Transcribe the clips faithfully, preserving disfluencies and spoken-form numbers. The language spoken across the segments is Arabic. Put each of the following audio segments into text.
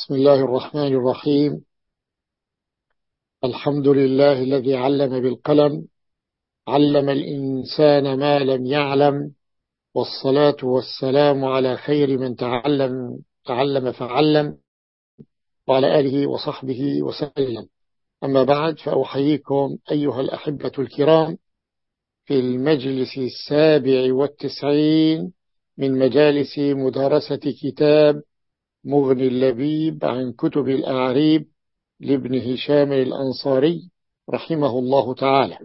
بسم الله الرحمن الرحيم. الحمد لله الذي علم بالقلم، علم الإنسان ما لم يعلم، والصلاة والسلام على خير من تعلم تعلم فعلم، وعلى آله وصحبه وسلم. أما بعد، فأحييكم أيها الأحبة الكرام في المجلس السابع والتسعين من مجالس مدارسة كتاب مغني اللبيب عن كتب الأعريب لابن هشام الأنصاري رحمه الله تعالى.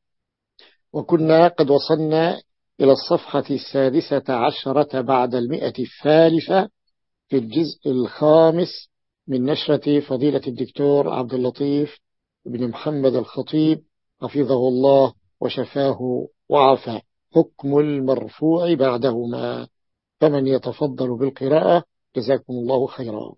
وكنا قد وصلنا إلى الصفحة السادسة عشرة بعد المئة الثالثة في الجزء الخامس من نشرة فضيلة الدكتور عبد اللطيف بن محمد الخطيب حفظه الله وشفاه وعافاه، حكم المرفوع بعدهما. فمن يتفضل بالقراءة جزاكم الله خيرا.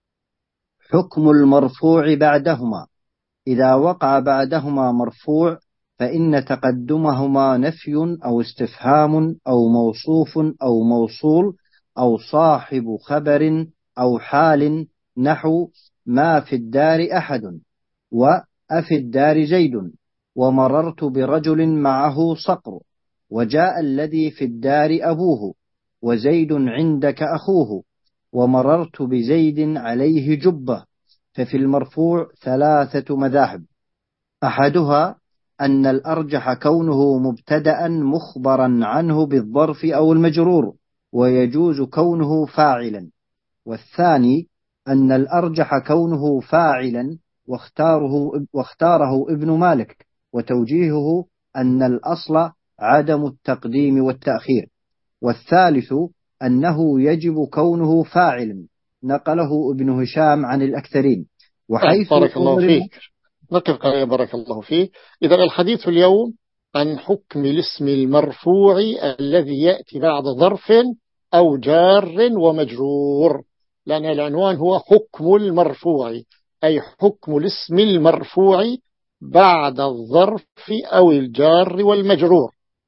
حكم المرفوع بعدهما: إذا وقع بعدهما مرفوع فإن تقدمهما نفي أو استفهام أو موصوف أو موصول أو صاحب خبر أو حال، نحو ما في الدار أحد، وأفي الدار زيد، ومررت برجل معه صقر، وجاء الذي في الدار أبوه، وزيد عندك أخوه، ومررت بزيد عليه جبة. ففي المرفوع ثلاثة مذاهب: أحدها أن الأرجح كونه مبتدأ مخبرا عنه بالظرف أو المجرور، ويجوز كونه فاعلا. والثاني أن الأرجح كونه فاعلا، واختاره, واختاره ابن مالك، وتوجيهه أن الأصل عدم التقديم والتأخير. والثالث أنه يجب كونه فاعلا، نقله ابن هشام عن الأكثرين. وحيث بارك الله فيك. نقف قليلا بارك الله فيك. إذا الحديث اليوم عن حكم الاسم المرفوع الذي يأتي بعد ظرف أو جار ومجرور، لأن العنوان هو حكم المرفوع، أي حكم الاسم المرفوع بعد الظرف أو الجار والمجرور.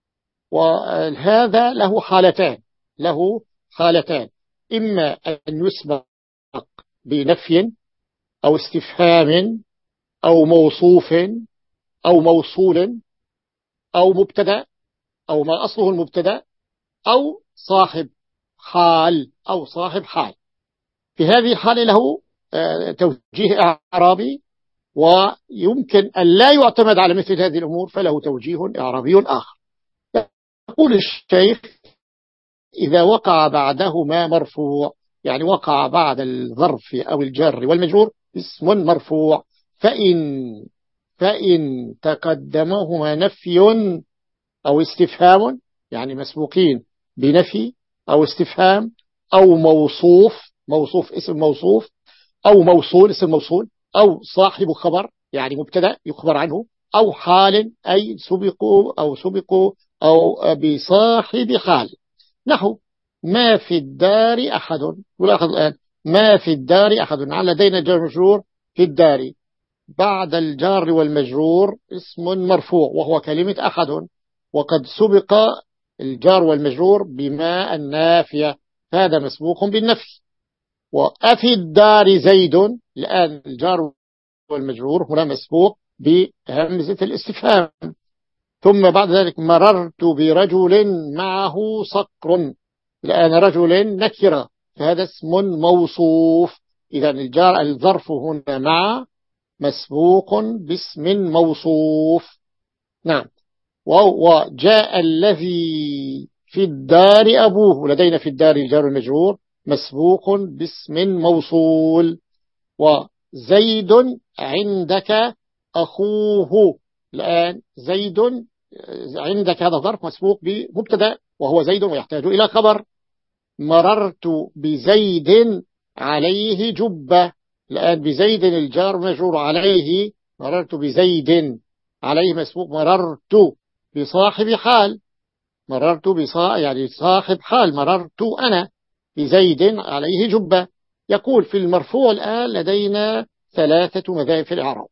وهذا له حالتان له حالتان إما أن يسبق بنفي أو استفهام أو موصوف أو موصول أو مبتدأ أو ما أصله المبتدأ أو صاحب حال أو صاحب حال. في هذه الحالة له توجيه إعرابي، ويمكن أن لا يعتمد على مثل هذه الأمور، فله توجيه إعرابي آخر. يقول الشيخ: إذا وقع بعدهما مرفوع، يعني وقع بعد الظرف أو الجر والمجرور اسم مرفوع، فإن فإن تقدمهما نفي أو استفهام، يعني مسبوقين بنفي أو استفهام أو موصوف موصوف اسم موصوف أو موصول اسم موصول أو صاحب خبر، يعني مبتدأ يخبر عنه، أو حال أي سبقوا أو سبقوا أو بصاحب حال، نحو ما في الدار أحد. ولاحظ الآن ما في الدار أحد، على لدينا جار مجرور في الدار، بعد الجار والمجرور اسم مرفوع وهو كلمة أحد، وقد سبق الجار والمجرور بما النافية، هذا مسبوق بالنفي. وأفي الدار زيد، الآن الجار والمجرور هنا مسبوق بهمزة الاستفهام. ثم بعد ذلك مررت برجل معه صقر، الآن رجل نكرة، فهذا اسم موصوف. إذا الجار الظرف هنا مع مسبوق باسم موصوف. نعم. وجاء الذي في الدار أبوه، لدينا في الدار الجار المجرور مسبوق باسم موصول. وزيد عندك أخوه، الآن زيد عندك هذا ظرف مسبوق بمبتدأ وهو زيد ويحتاج إلى خبر. مررت بزيد عليه جبة، الآن بزيد الجار مجرور عليه، مررت بزيد عليه مسبوق، مررت بصاحب حال، مررت بصاحب يعني صاحب حال، مررت أنا بزيد عليه جبة. يقول في المرفوع الآن لدينا ثلاثة مذاهب في الإعراب: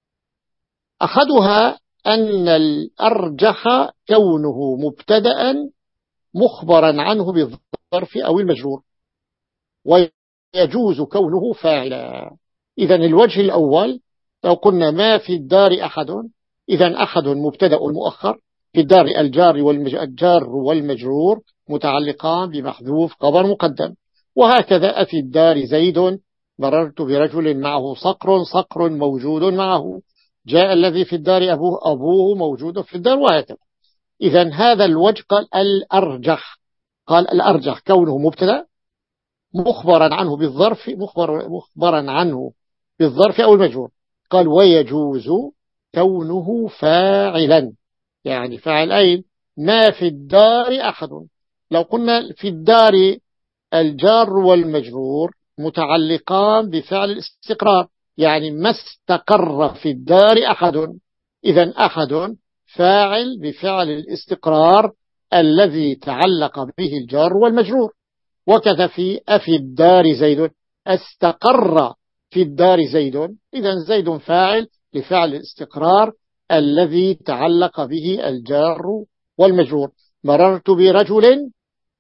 أحدها أن الأرجح كونه مبتدأ مخبرا عنه بالظرف أو المجرور، ويجوز كونه فاعلا. إذا الوجه الأول لو قلنا ما في الدار أحد، إذا أحد مبتدأ مؤخر، في الدار الجار والمج... الجار والمجرور متعلقان بمحذوف خبر مقدم. وهكذا أفي الدار زيد، مررت برجل معه صقر، صقر موجود معه، جاء الذي في الدار أبوه، أبوه موجود في الدار، وهكذا. إذا هذا الوجه قال الأرجح، قال الأرجح كونه مبتدأ مخبرا عنه بالظرف، مخبر مخبرا عنه بالظرف أو المجرور. قال ويجوز كونه فاعلا، يعني فاعل أين؟ ما في الدار أحد. لو قلنا في الدار الجار والمجرور متعلقان بفعل الاستقرار، يعني ما استقر في الدار أحد، إذن أحد فاعل بفعل الاستقرار الذي تعلق به الجار والمجرور. وكذا في أفي الدار زيد، استقر في الدار زيد، إذن زيد فاعل لفعل الاستقرار الذي تعلق به الجار والمجرور. مررت برجل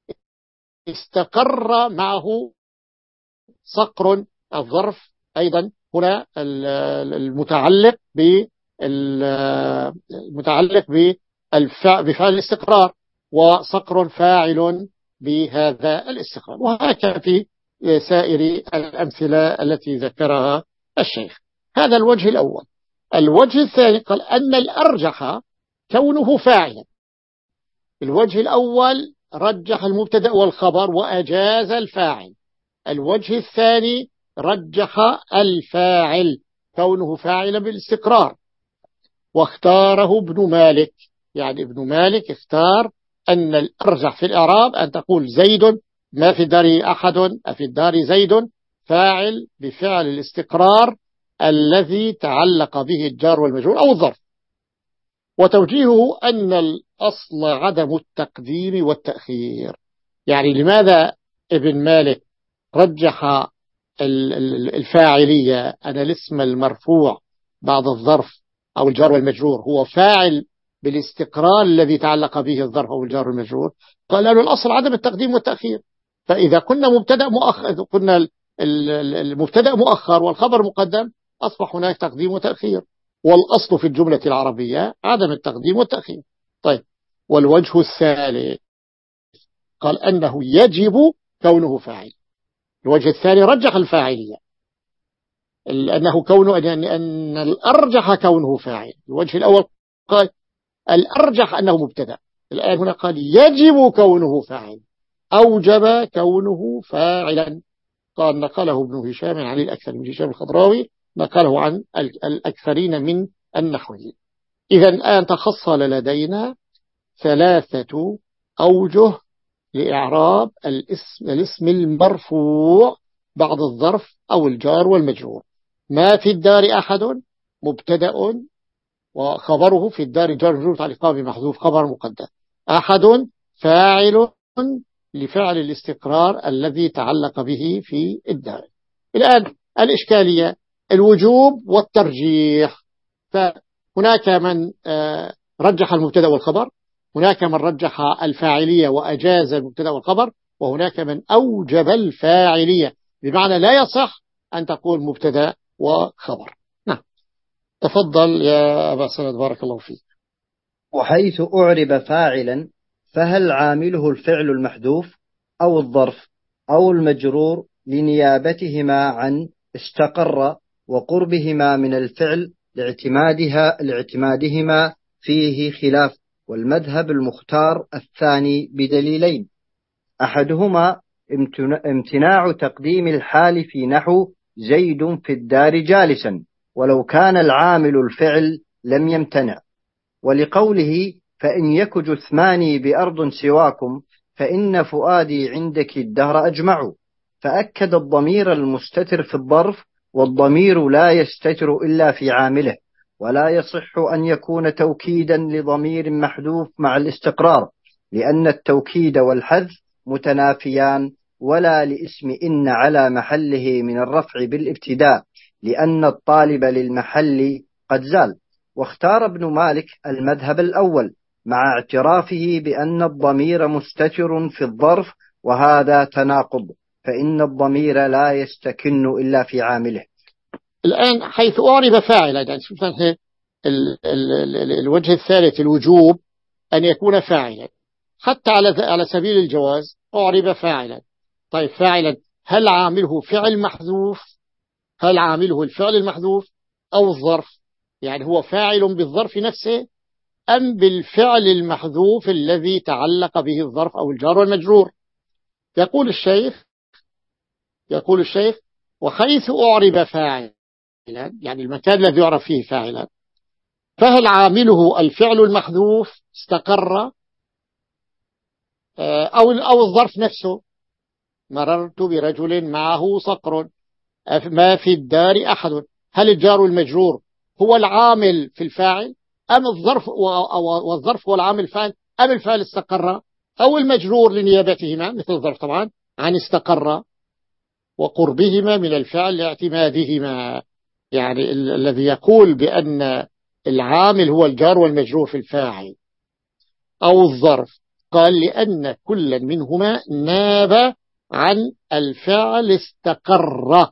استقر معه صقر، الظرف أيضا هنا المتعلق المتعلق بفعل الاستقرار، وصقر فاعل بهذا الاستقرار. وهكذا في سائر الأمثلة التي ذكرها الشيخ. هذا الوجه الأول. الوجه الثاني قال أن الأرجح كونه فاعلا. الوجه الأول رجح المبتدأ والخبر وأجاز الفاعل. الوجه الثاني رجح الفاعل كونه فاعلا بالاستقرار، واختاره ابن مالك. يعني ابن مالك اختار أن الأرجح في الإعراب أن تقول زيد ما في الدار أحد، أفي الدار زيد فاعل بفعل الاستقرار الذي تعلق به الجار والمجرور أو الظرف. وتوجيهه أن الأصل عدم التقديم والتأخير. يعني لماذا ابن مالك رجح الفاعلية، أن الاسم المرفوع بعد الظرف أو الجار والمجرور هو فاعل بالاستقرار الذي تعلق به الظرف أو الجار والمجرور؟ قال له الأصل عدم التقديم والتأخير. فإذا كنا مبتدأ مؤخر، كنا المبتدأ مؤخر والخبر مقدم، أصبح هناك تقديم وتأخير، والأصل في الجملة العربية عدم التقديم والتأخير. طيب، والوجه الثالث قال أنه يجب كونه فاعل. الوجه الثاني رجح الفاعلية، أنه كونه أن, أن الأرجح كونه فاعل. الوجه الأول قال الأرجح أنه مبتدأ، الآن هنا قال يجب كونه فاعل، أوجب كونه فاعلا. قال نقله ابن هشام عن الأكثر، من هشام الخضراوي نقله عن الأكثرين من النحويين. إذا الآن تحصل لدينا ثلاثة أوجه لإعراب الاسم, الاسم المرفوع بعد الظرف أو الجار والمجرور. ما في الدار أحد مبتدأ وخبره في الدار جار مجرور تعليقا بمحذوف خبر مقدم. أحد فاعل لفعل الاستقرار الذي تعلق به في الدار. الآن الإشكالية الوجوب والترجيح. فهناك من رجح المبتدأ والخبر، هناك من رجح الفاعلية وأجاز المبتدأ والخبر، وهناك من أوجب الفاعلية، بمعنى لا يصح أن تقول مبتدأ وخبر. نعم، تفضل يا أبا سند بارك الله فيك. وحيث أعرب فاعلا فهل عامله الفعل المحذوف أو الظرف أو المجرور لنيابتهما عن استقر وقربهما من الفعل لاعتمادها لاعتمادهما فيه خلاف. والمذهب المختار الثاني بدليلين: أحدهما امتناع تقديم الحال في نحو زيد في الدار جالسا، ولو كان العامل الفعل لم يمتنع، ولقوله فإن يك جثماني بأرض سواكم فإن فؤادي عندك الدهر أجمع، فأكد الضمير المستتر في الظرف، والضمير لا يستتر إلا في عامله، ولا يصح أن يكون توكيدا لضمير محذوف مع الاستقرار، لأن التوكيد والحذف متنافيان، ولا لاسم إن على محله من الرفع بالابتداء، لأن الطالب للمحل قد زال. واختار ابن مالك المذهب الأول مع اعترافه بأن الضمير مستتر في الظرف، وهذا تناقض، فإن الضمير لا يستكن إلا في عامله. الآن حيث أعرب فاعلا، يعني ال ال ال الوجه الثالث الوجوب أن يكون فاعلا، حتى على على سبيل الجواز أعرب فاعلا. طيب فاعلا هل عامله فعل محذوف؟ هل عامله الفعل المحذوف أو الظرف؟ يعني هو فاعل بالظرف نفسه أم بالفعل المحذوف الذي تعلق به الظرف أو الجار والمجرور؟ يقول الشيخ يقول الشيخ وحيث أعرب فاعلا، يعني المكان الذي يعرف فيه فاعلا، فهل عامله الفعل المحذوف استقر أو أو الظرف نفسه؟ مررت برجل معه صقر، ما في الدار أحد. هل الجار المجرور هو العامل في الفاعل أم الظرف، والظرف هو العامل الفاعل، أم الفاعل استقر، أو المجرور لنيابتهما مثل الظرف طبعا عن استقر وقربهما من الفعل لاعتمادهما. يعني ال الذي يقول بأن العامل هو الجار والمجرور في الفاعل أو الظرف قال لأن كل منهما ناب عن الفعل استقر،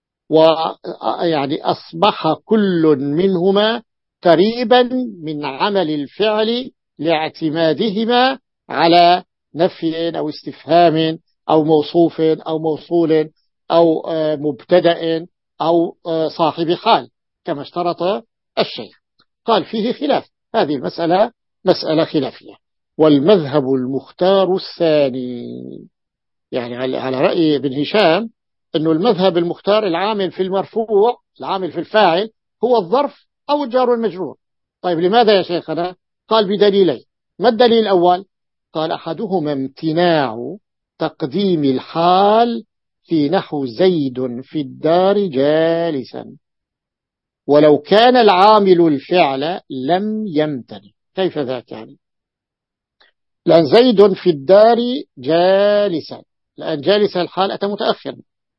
ويعني أصبح كل منهما قريبا من عمل الفعل لاعتمادهما على نفي أو استفهام أو موصوف أو موصول أو مبتدأ أو صاحب حال كما اشترط الشيخ. قال فيه خلاف، هذه المسألة مسألة خلافية. والمذهب المختار الثاني، يعني على رأي ابن هشام أنه المذهب المختار العامل في المرفوع، العامل في الفاعل هو الظرف أو الجار والمجرور. طيب لماذا يا شيخنا؟ قال بدليلين. ما الدليل الأول؟ قال أحدهما امتناع تقديم الحال في نحو زيد في الدار جالسا، ولو كان العامل الفعل لم يمتنع. كيف ذاك يعني؟ لأن زيد في الدار جالسا، لأن جالس الحال أتى متأخر.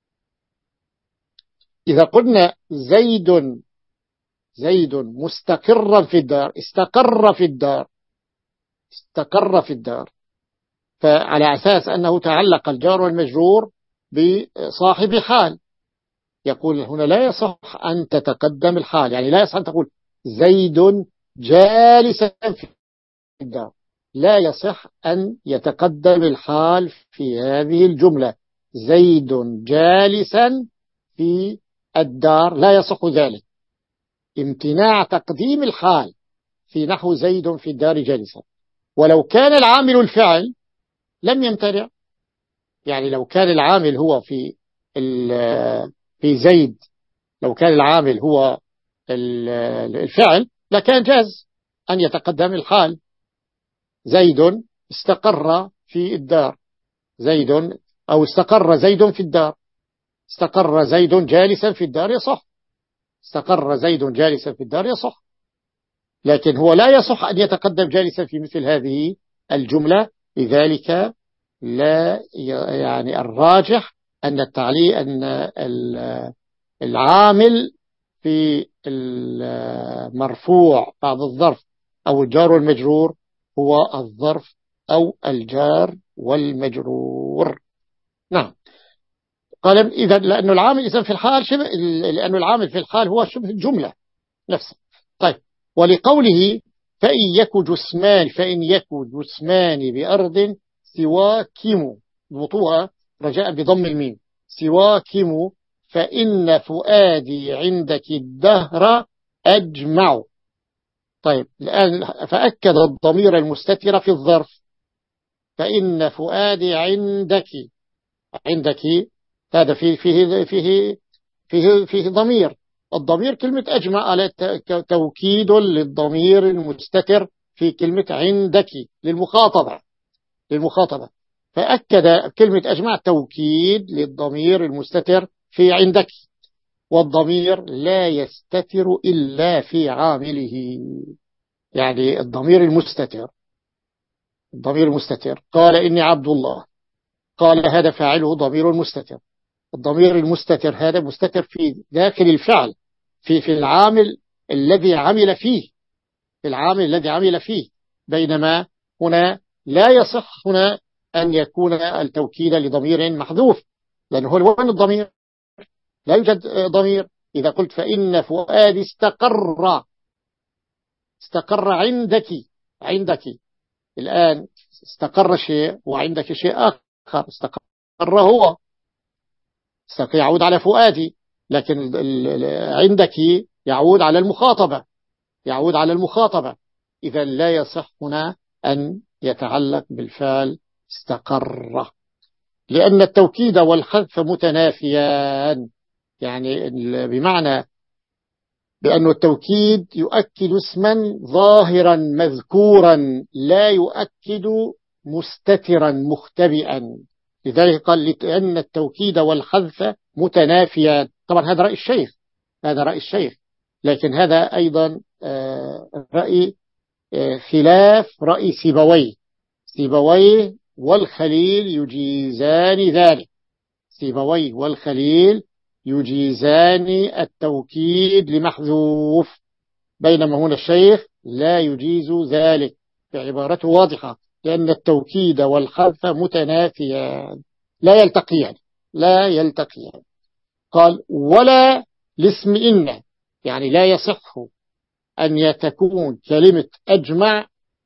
إذا قلنا زيد زيد مستقرا في الدار، استقر في الدار استقر في الدار فعلى أساس أنه تعلق الجار والمجرور بصاحب حال. يقول هنا لا يصح أن تتقدم الحال، يعني لا يصح أن تقول زيد جالسا في الدار، لا يصح أن يتقدم الحال في هذه الجملة. زيد جالسا في الدار لا يصح ذلك. امتناع تقديم الحال في نحو زيد في الدار جالسا. ولو كان العامل الفعل لم يمتنع، يعني لو كان العامل هو في في زيد، لو كان العامل هو الفعل لكان جاز أن يتقدم الحال. زيد استقر في الدار، زيد أو استقر زيد في الدار، استقر زيد جالسا في الدار يصح، استقر زيد جالسا في الدار يصح. لكن هو لا يصح أن يتقدم جالسا في مثل هذه الجملة. لذلك لا يعني الراجح أن التعليق أن العامل في المرفوع بعد الظرف أو الجار والمجرور هو الظرف أو الجار والمجرور. نعم. قال إذا لأن العامل إذا في الحال شبه، لأن العامل في الحال هو شبه الجملة نفسها. طيب ولقوله فإن يكو جسمان فإن يكو جسمان بأرض سواكم، ضبطوها رجاء بضم الميم، سواكم فإن فؤادي عندك الدهر أجمع. طيب الآن فأكد الضمير المستتر في الظرف، فإن فؤادي عندك، عندك هذا فيه فيه فيه فيه فيه ضمير. الضمير كلمة أجمع على توكيد للضمير المستتر في كلمة عندك للمخاطبة للمخاطبة فأكد كلمة أجمع توكيد للضمير المستتر في عندك. والضمير لا يستتر إلا في عامله، يعني الضمير المستتر الضمير المستتر قال إني عبد الله، قال هذا فاعله ضمير مستتر. الضمير المستتر هذا مستتر في داخل الفعل، في في العامل الذي عمل فيه في العامل الذي عمل فيه بينما هنا لا يصح هنا أن يكون التوكيد لضمير محذوف، لأنه هو وين الضمير؟ لا يوجد ضمير. إذا قلت فإن فؤادي استقر، استقر عندك، عندك الآن استقر شيء وعندك شيء آخر. استقر هو استقر يعود على فؤادي، لكن عندك يعود على المخاطبة، يعود على المخاطبة. إذا لا يصح هنا أن يتعلق بالفعل استقر، لأن التوكيد والحذف متنافيان. يعني بمعنى بأن التوكيد يؤكد اسما ظاهرا مذكورا، لا يؤكد مستترا مختبئا. لذلك قال لأن التوكيد والحذف متنافيان. طبعا هذا رأي الشيخ، هذا رأي الشيخ، لكن هذا أيضا رأي خلاف رأي سيبويه. سيبويه والخليل يجيزان ذلك، سيبويه والخليل يجيزان التوكيد لمحذوف، بينما هنا الشيخ لا يجيز ذلك، بعبارته واضحة، لأن التوكيد والحذف متنافيان لا يلتقيان، لا يلتقيان. قال ولا لاسم إن، يعني لا يصح أن تكون كلمة أجمع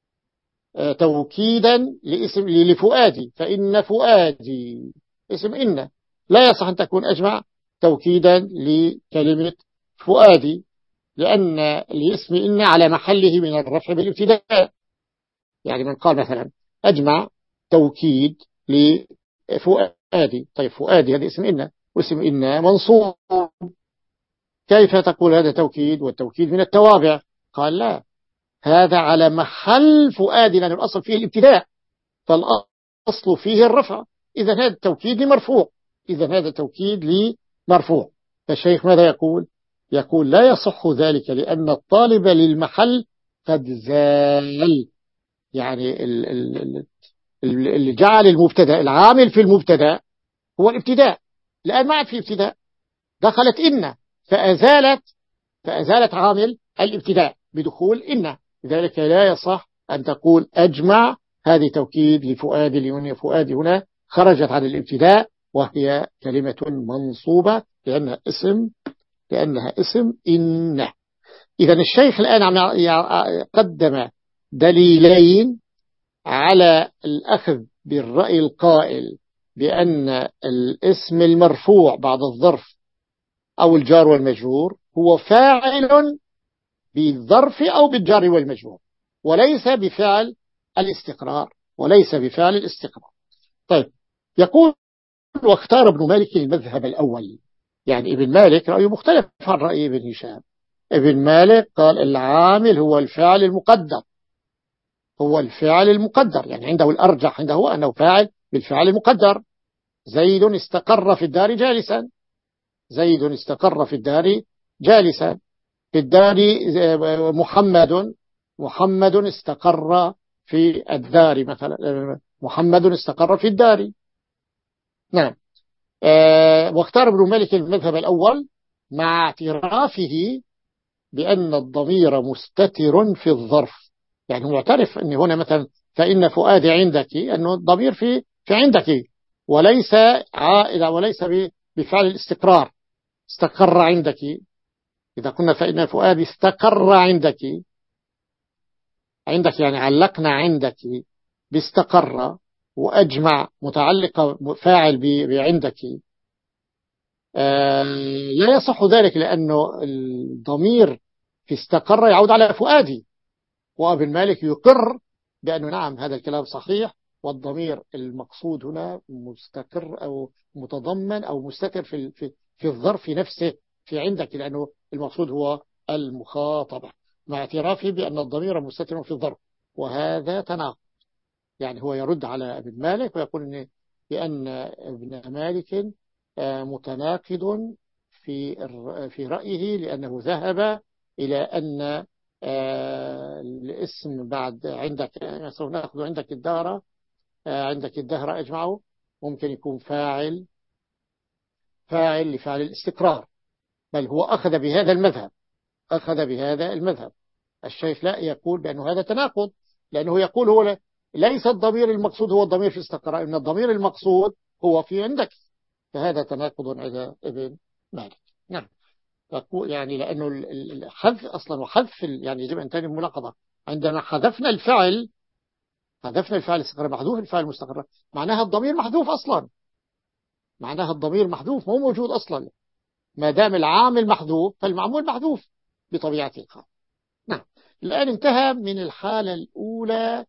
توكيدا لاسم لفؤادي، فإن فؤادي اسم إن، لا يصح أن تكون أجمع توكيدا لكلمة فؤادي، لأن الاسم إن على محله من الرفع بالابتداء. يعني من قال مثلا أجمع توكيد لفؤادي، طيب فؤادي هذا اسم إن، واسم إن منصوب، كيف تقول هذا توكيد والتوكيد من التوابع؟ قال لا، هذا على محل فؤادي، لأن الأصل فيه الابتداء، فالأصل فيه الرفع، إذا هذا التوكيد لمرفوع، إذا هذا توكيد لمرفوع. فالشيخ ماذا يقول؟ يقول لا يصح ذلك، لأن الطالب للمحل قد زال. يعني اللي جعل المبتدا العامل في المبتدا هو الابتداء، الآن ما في ابتداء، دخلت إن فأزالت فأزالت عامل الابتداء بدخول إن، لذلك لا يصح أن تقول أجمع هذه توكيد لفؤاد، لأن فؤاد هنا خرجت عن الابتداء وهي كلمة منصوبة لأنها اسم لأنها اسم إن. إذا الشيخ الآن قدم دليلين على الأخذ بالرأي القائل بأن الاسم المرفوع بعد الظرف أو الجار والمجرور هو فاعل بالظرف أو بالجار والمجرور، وليس بفعل الاستقرار، وليس بفعل الاستقرار. طيب، يقول واختار ابن مالك المذهب الأول. يعني ابن مالك رأيه مختلف عن رأي ابن هشام. ابن مالك قال العامل هو الفعل المقدر، هو الفعل المقدر، يعني عنده الأرجح عنده أنه فاعل بالفعل المقدر. زيد استقر في الدار جالسا، زيد استقر في الدار جالسا، في الدار محمد، محمد استقر في الدار مثلا، محمد استقر في الدار. نعم. أه واختار ابن مالك المذهب الأول مع اعترافه بأن الضمير مستتر في الظرف. يعني هو معترف أن هنا مثلا فإن فؤادي عندك، أنه الضمير في في عندك، وليس عائلة، وليس بفعل الاستقرار. استقر عندك، إذا قلنا فإن فؤادي استقر عندك، عندك يعني علقنا عندك باستقر، وأجمع متعلقة فاعل بعندك. آه لا يصح ذلك، لأنه الضمير في استقر يعود على فؤادي، وابن مالك يقر بأنه نعم هذا الكلام صحيح، والضمير المقصود هنا مستقر أو متضمن أو مستتر في في في الظرف نفسه في عندك، لأنه المقصود هو المخاطبة، مع اعترافه بأن الضمير مستتر في الظرف، وهذا تناقض. يعني هو يرد على ابن مالك ويقول إن بأن ابن مالك متناقض في في رأيه، لأنه ذهب إلى أن الاسم بعد عندك مثلا نأخذ عندك الدهر، عندك الدهر أجمعه ممكن يكون فاعل فاعل لفعل الاستقرار، بل هو أخذ بهذا المذهب، أخذ بهذا المذهب. الشيخ لا، يقول بأنه هذا تناقض، لأنه يقول هو ليس الضمير المقصود هو الضمير في استقرار، إن الضمير المقصود هو في عندك، فهذا تناقض عند ابن مالك. نعم، يعني لأنه الحذف أصلا وحذف يعني يجب أن تكون ملاحظة. عندما حذفنا الفعل حذفنا الفعل استقر محذوف الفعل المستقر، معناها الضمير محذوف أصلا، معناها الضمير محذوف مو موجود أصلا. ما دام العامل محذوف فالمعمول محذوف بطبيعة الحال. نعم. الآن انتهى من الحالة الأولى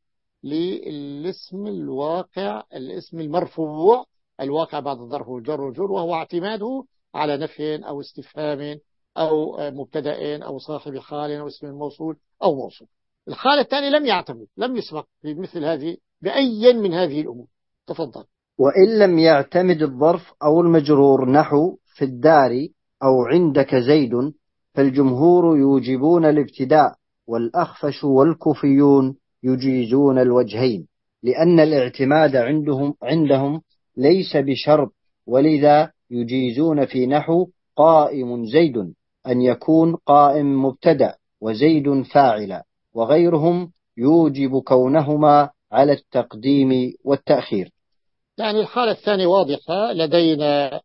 للاسم الواقع، الاسم المرفوع الواقع بعد الظرف والجر والجر، وهو اعتماده على نفي أو استفهام أو مبتدأ أو صاحب حال أو اسم موصول أو موصول. الحالة الثانية لم يعتمد، لم يسبق في مثل هذه بأي من هذه الأمور. تفضل. وإن لم يعتمد الظرف أو المجرور نحو في الدار أو عندك زيد، فالجمهور يوجبون الابتداء، والأخفش والكوفيون يجيزون الوجهين، لأن الاعتماد عندهم عندهم ليس بشرط، ولذا يجيزون في نحو قائم زيد أن يكون قائم مبتدأ وزيد فاعلا، وغيرهم يوجب كونهما على التقديم والتأخير. يعني الحالة الثانية واضحة، لدينا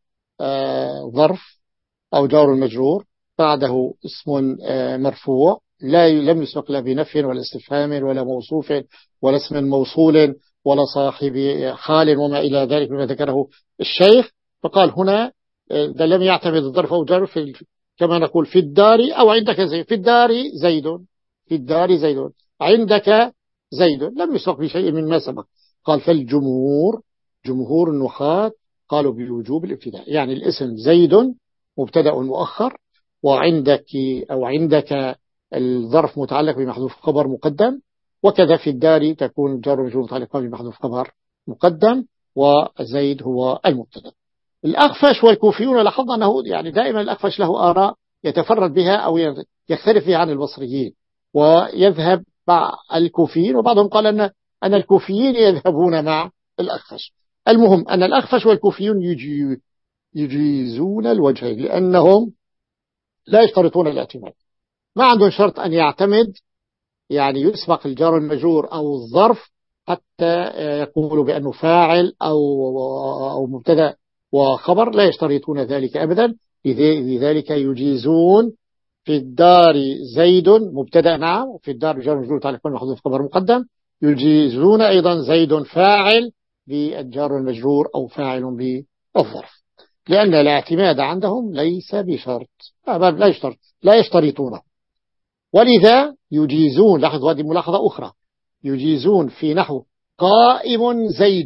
ظرف أو جار المجرور بعده اسم مرفوع لا لم يسبق لا بنفي ولا استفهام ولا موصوف ولا اسم موصول ولا صاحب حال وما إلى ذلك مما ذكره الشيخ. فقال هنا ده لم يعتمد الظرف أو جار في كما نقول في الدار أو عندك زيد، في الدار زيد، في الدار زيد، عندك زيد، لم يسبق بشيء مما سبق. قال فالجمهور، جمهور النحاة قالوا بوجوب الابتداء، يعني الاسم زيد مبتدأ مؤخر، وعندك أو عندك الظرف متعلق بمحذوف خبر مقدم، وكذا في الدار تكون جار مجرور متعلق بمحذوف خبر مقدم، وزيد هو المبتدأ. الأخفش والكوفيون لاحظنا أنه يعني دائما الأخفش له آراء يتفرد بها أو يختلف بها عن البصريين، ويذهب مع الكوفيين، وبعضهم قال أن أن الكوفيين يذهبون مع الأخفش. المهم أن الأخفش والكوفيون يجي يجيزون الوجهين، لأنهم لا يشترطون الاعتماد، ما عندهم شرط أن يعتمد يعني يسبق الجار المجرور أو الظرف حتى يقولوا بأنه فاعل أو أو مبتدأ وخبر، لا يشترطون ذلك أبدا. لذلك يجيزون في الدار زيد مبتدأ نعم، وفي الدار جار مجرور تعلق محذوف خبر مقدم، يجيزون أيضا زيد فاعل بالجار المجرور أو فاعل بالظرف، لأن الاعتماد عندهم ليس بشرط، لا يشترط لا يشترطونه. ولذا يجيزون، لاحظ هذه ملاحظة أخرى، يجيزون في نحو قائم زيد،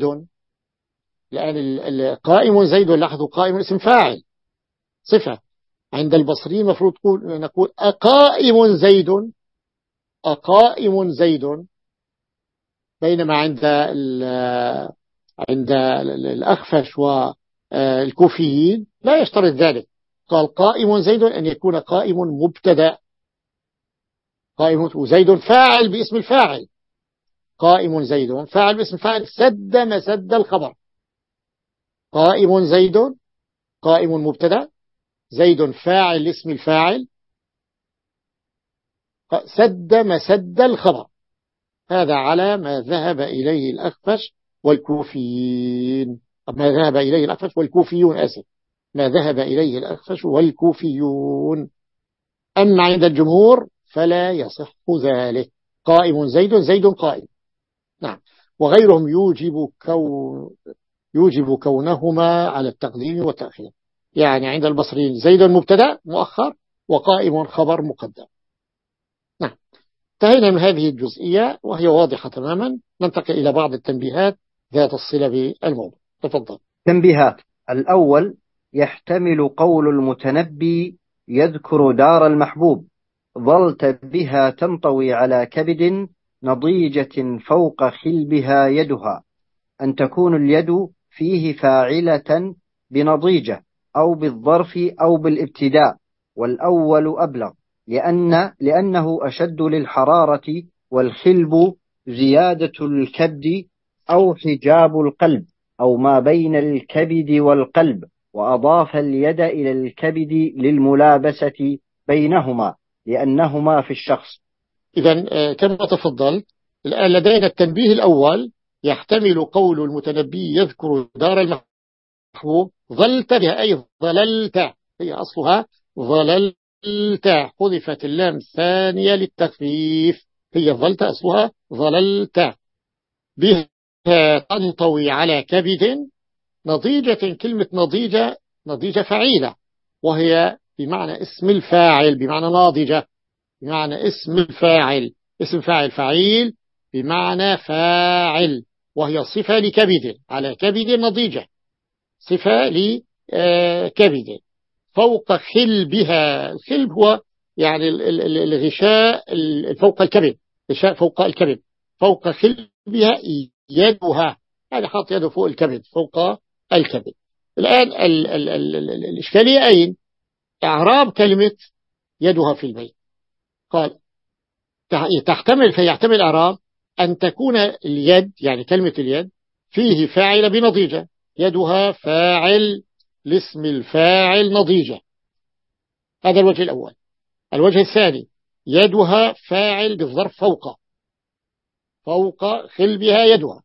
لأن قائم زيد لاحظوا قائم اسم فاعل صفة، عند البصريين مفروض نقول أقائم زيد، أقائم زيد، بينما عند عند الأخفش والكوفيين لا يشترط ذلك. قال قائم زيد أن يكون قائم مبتدأ، قائم وزيد فاعل باسم الفاعل، قائم زيد فاعل باسم الفاعل سد مسد الخبر، قائم زيد قائم مبتدأ، زيد فاعل اسم الفاعل، سد مسد الخبر. هذا على ما ذهب إليه الأخفش والكوفيين، ما ذهب إليه الأخفش والكوفيون أسف ما ذهب إليه الأخفش والكوفيون. أما عند الجمهور فلا يصح ذلك، قائم زيد زيد قائم. نعم. وغيرهم يوجب كون يوجب كونهما على التقديم والتأخير، يعني عند البصريين زيد مبتدأ مؤخر وقائم خبر مقدم. نعم. انتهينا من هذه الجزئية وهي واضحة تماما. ننتقل إلى بعض التنبيهات ذات الصلة بالموضوع. تفضل. تنبيهات: الأول، يحتمل قول المتنبي يذكر دار المحبوب ظلت بها تنطوي على كبد نضيجة فوق خلبها يدها، أن تكون اليد فيه فاعلة بنضيجة أو بالظرف أو بالابتداء، والأول أبلغ لأن لأنه أشد للحرارة، والخلب زيادة الكبد أو حجاب القلب أو ما بين الكبد والقلب، وأضاف اليد إلى الكبد للملابسة بينهما لأنهما في الشخص. إذن كما تفضلت الآن لدينا التنبيه الأول، يحتمل قول المتنبي يذكر دار المحبوب ظلت بها أي ظللت، هي أصلها ظللت، حذفت اللام الثانية للتخفيف، هي ظلت أصلها ظللت بها تنطوي على كبد. نضيجة، كلمة نضيجة، نضيجة فعيلة، وهي بمعنى اسم الفاعل، بمعنى ناضجة بمعنى اسم الفاعل، اسم فاعل فعيل بمعنى فاعل، وهي صفة لكبد، على كبد نضيجة، صفة لكبد. فوق خلبها، الخلب هو يعني الغشاء فوق الكبد، غشاء فوق الكبد. فوق خلبها يدها، هذا حاط يده فوق الكبد، فوق الكبد. الآن ال ال ال ال الإشكالية أين؟ إعراب كلمة يدها في البيت. قال تحتمل، فيحتمل إعراب أن تكون اليد، يعني كلمة اليد فيه فاعل بنضيجة، يدها فاعل لاسم الفاعل نضيجة، هذا الوجه الأول. الوجه الثاني يدها فاعل بالظرف فوق، فوق خلبها يدها،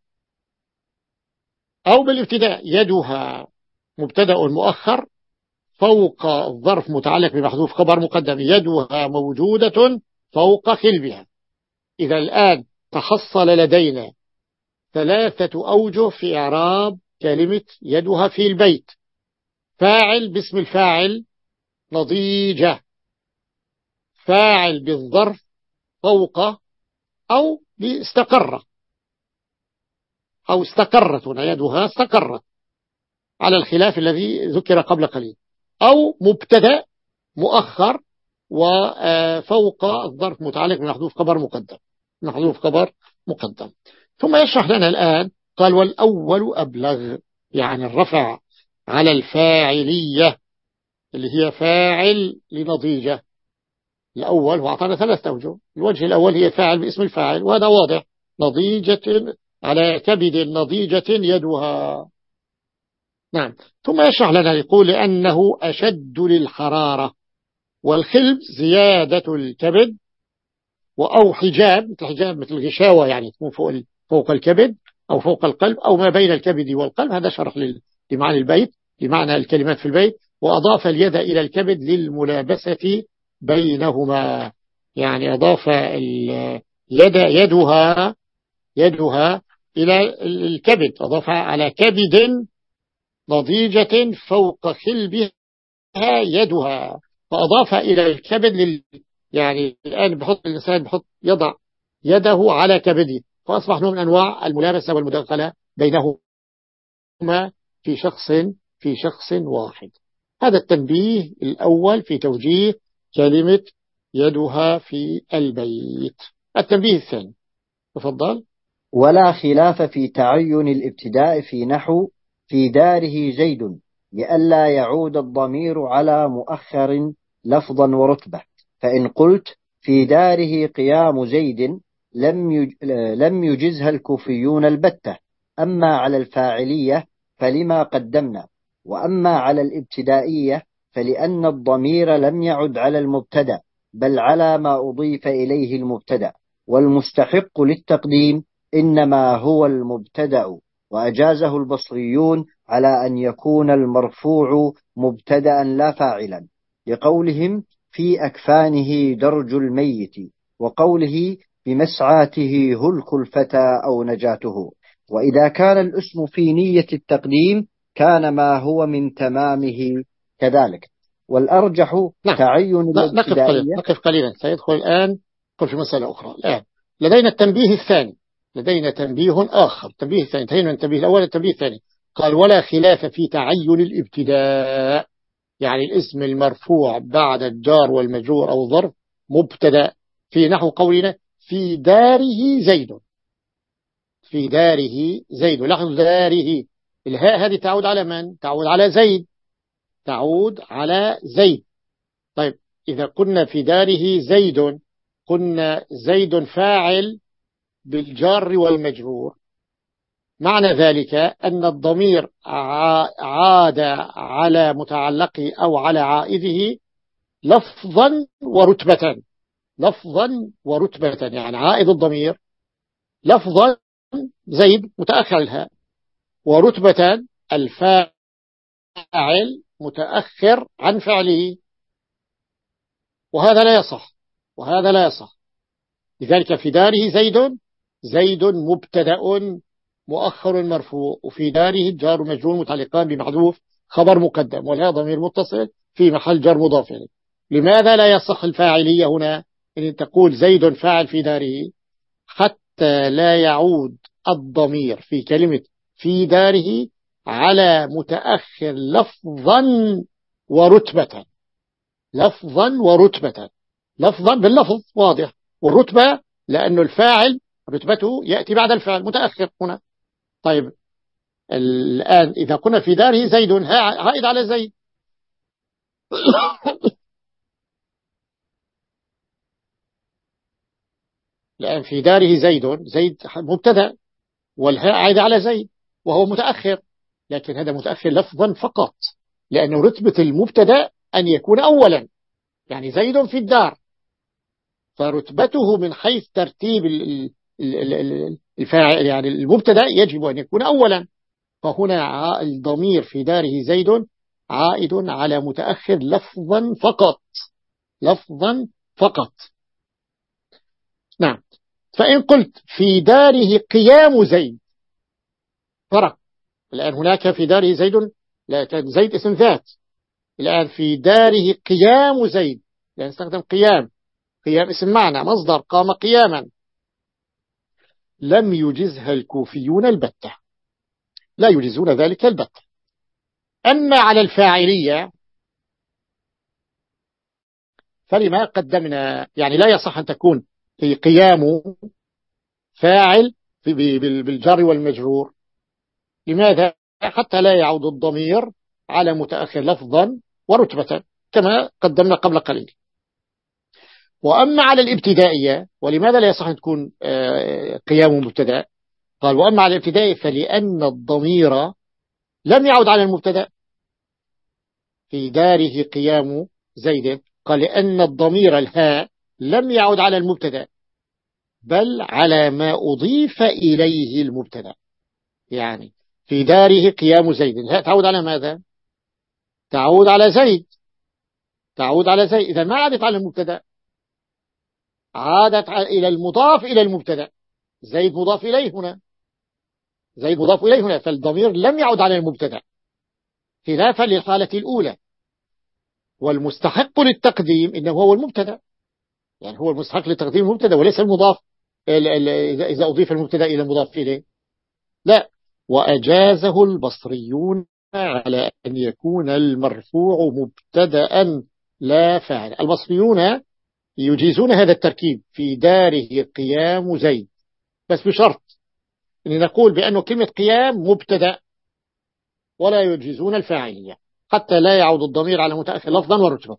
أو بالابتداء يدها مبتدأ مؤخر، فوق الظرف متعلق بمحذوف خبر مقدم، يدها موجودة فوق خلبها. إذا الآن تحصل لدينا ثلاثة أوجه في إعراب كلمة يدها في البيت: فاعل باسم الفاعل نضيجة، فاعل بالظرف فوق، أو استقر، أو استقرت، يدها استقرت على الخلاف الذي ذكر قبل قليل، أو مبتدأ مؤخر وفوق الظرف متعلق بمحذوف خبر مقدم، محذوف خبر مقدم. ثم يشرح لنا الآن، قال والأول أبلغ، يعني الرفع على الفاعلية اللي هي فاعل لنضيجة. الأول هو أعطانا ثلاثة أوجه، الوجه الأول هي فاعل باسم الفاعل، وهذا واضح، نضيجة على كبد نضيجة يدها. نعم. ثم يشرح لنا يقول لأنه أشد للحرارة، والخلب زيادة الكبد، أو حجاب، مثل حجاب مثل غشاوة، يعني تكون فوق فوق الكبد أو فوق القلب أو ما بين الكبد والقلب. هذا شرح لمعنى البيت، لمعنى الكلمات في البيت. وأضاف اليد إلى الكبد للملابسة بينهما، يعني أضاف اليد يدها يدها إلى الكبد، أضاف على كبد نضيجة فوق خلبها يدها، فأضاف إلى الكبد لل... يعني الآن بحط الإنسان بحط يضع يده على كبده، فأصبح نوع من أنواع الملابسة والمداخلة بينهما في شخص في شخص واحد. هذا التنبيه الأول في توجيه كلمة يدها في البيت. التنبيه الثاني، تفضل. ولا خلاف في تعين الابتداء في نحو في داره زيد، لئلا يعود الضمير على مؤخر لفظا ورتبة. فإن قلت في داره قيام زيد لم لم يجزها الكوفيون البتة. أما على الفاعلية فلما قدمنا، وأما على الابتدائية فلأن الضمير لم يعد على المبتدأ بل على ما أضيف إليه المبتدأ، والمستحق للتقديم إنما هو المبتدأ. وأجازه البصريون على أن يكون المرفوع مبتدأ لا فاعلا، لقولهم في أكفانه درج الميت، وقوله بمسعاته هلك الفتى أو نجاته. وإذا كان الاسم في نية التقديم كان ما هو من تمامه كذلك. والأرجح نعم. تعين نقف قليلا نقف قليلا سيدخل الآن قل في مسألة أخرى. الآن لدينا التنبيه الثاني، لدينا تنبيه آخر، التنبيه الثاني، انتهينا من التنبيه الأول، التنبيه الثاني قال ولا خلاف في تعين الابتداء، يعني الاسم المرفوع بعد الجار والمجرور أو ظرف مبتدأ، في نحو قولنا في داره زيد، في داره زيد. لاحظوا داره، الهاء هذه تعود على من؟ تعود على زيد، تعود على زيد. طيب إذا قلنا في داره زيد، قلنا زيد فاعل بالجار والمجرور، معنى ذلك أن الضمير عاد على متعلقه أو على عائده لفظا ورتبة، لفظا ورتبة، يعني عائد الضمير لفظا زيد متأخر الهاء، ورتبة الفاعل فاعل متأخر عن فعله، وهذا لا يصح، وهذا لا يصح. لذلك في داره زيد، زيد مبتدأ مؤخر مرفوع، وفي داره الجار مجرور متعلقان بمحذوف خبر مقدم، ولا ضمير متصل في محل جر مضاف إليه. لماذا لا يصح الفاعلية هنا؟ إن تقول زيد فاعل في داره، حتى لا يعود الضمير في كلمة في داره على متأخر لفظا ورتبة، لفظا ورتبة. لفظا باللفظ واضح، والرتبة لأن الفاعل رتبته يأتي بعد الفعل متأخر هنا. طيب الآن إذا قلنا في داره زيد، عائد على زيد. الآن في داره زيد، زيد مبتدأ، والهاء عائد على زيد وهو متأخر، لكن هذا متأخر لفظا فقط، لأن رتبة المبتدأ أن يكون أولا، يعني زيد في الدار، فرتبته من حيث ترتيب الفاعل يعني المبتدأ يجب أن يكون أولا. فهنا الضمير في داره زيد عائد على متأخر لفظا فقط، لفظا فقط. نعم. فإن قلت في داره قيام زيد، فرق. الآن هناك في داره زيد، لا كان زيد اسم ذات، الآن في داره قيام زيد، لأن استخدم قيام، قيام اسم معنى مصدر قام قياما، لم يجزها الكوفيون البتة، لا يجزون ذلك البتة. أما على الفاعلية فلما قدمنا، يعني لا يصح أن تكون في قيام فاعل بالجر والمجرور. لماذا؟ حتى لا يعود الضمير على متأخر لفظا ورتبة كما قدمنا قبل قليل. وأما على الابتدائية، ولماذا لا يصح أن تكون قيام مبتدأ؟ قال وأما على الابتدائية فلأن الضمير لم يعود على المبتدأ. في داره قيام زيد، قال لأن الضمير الهاء لم يعود على المبتدأ، بل على ما أضيف إليه المبتدأ. يعني في داره قيام زيد، الهاء تعود على ماذا؟ تعود على زيد، تعود على زيد، إذا ما عادت على المبتدأ، عادت إلى المضاف إلى المبتدأ. زيد مضاف إليه هنا، زيد مضاف إليه هنا، فالضمير لم يعود على المبتدأ، خلافا للحالة الأولى. والمستحق للتقديم إنه هو المبتدأ، يعني هو المستحق لتقديم المبتدأ وليس المضاف إذا أضيف المبتدأ إلى المضاف إليه. لا. وأجازه البصريون على أن يكون المرفوع مبتدأ لا فاعل. البصريون يجيزون هذا التركيب في داره قيام زيد، بس بشرط أن نقول بأنه كلمة قيام مبتدأ، ولا يجيزون الفاعلية حتى لا يعود الضمير على متأخر لفظا ورتبة.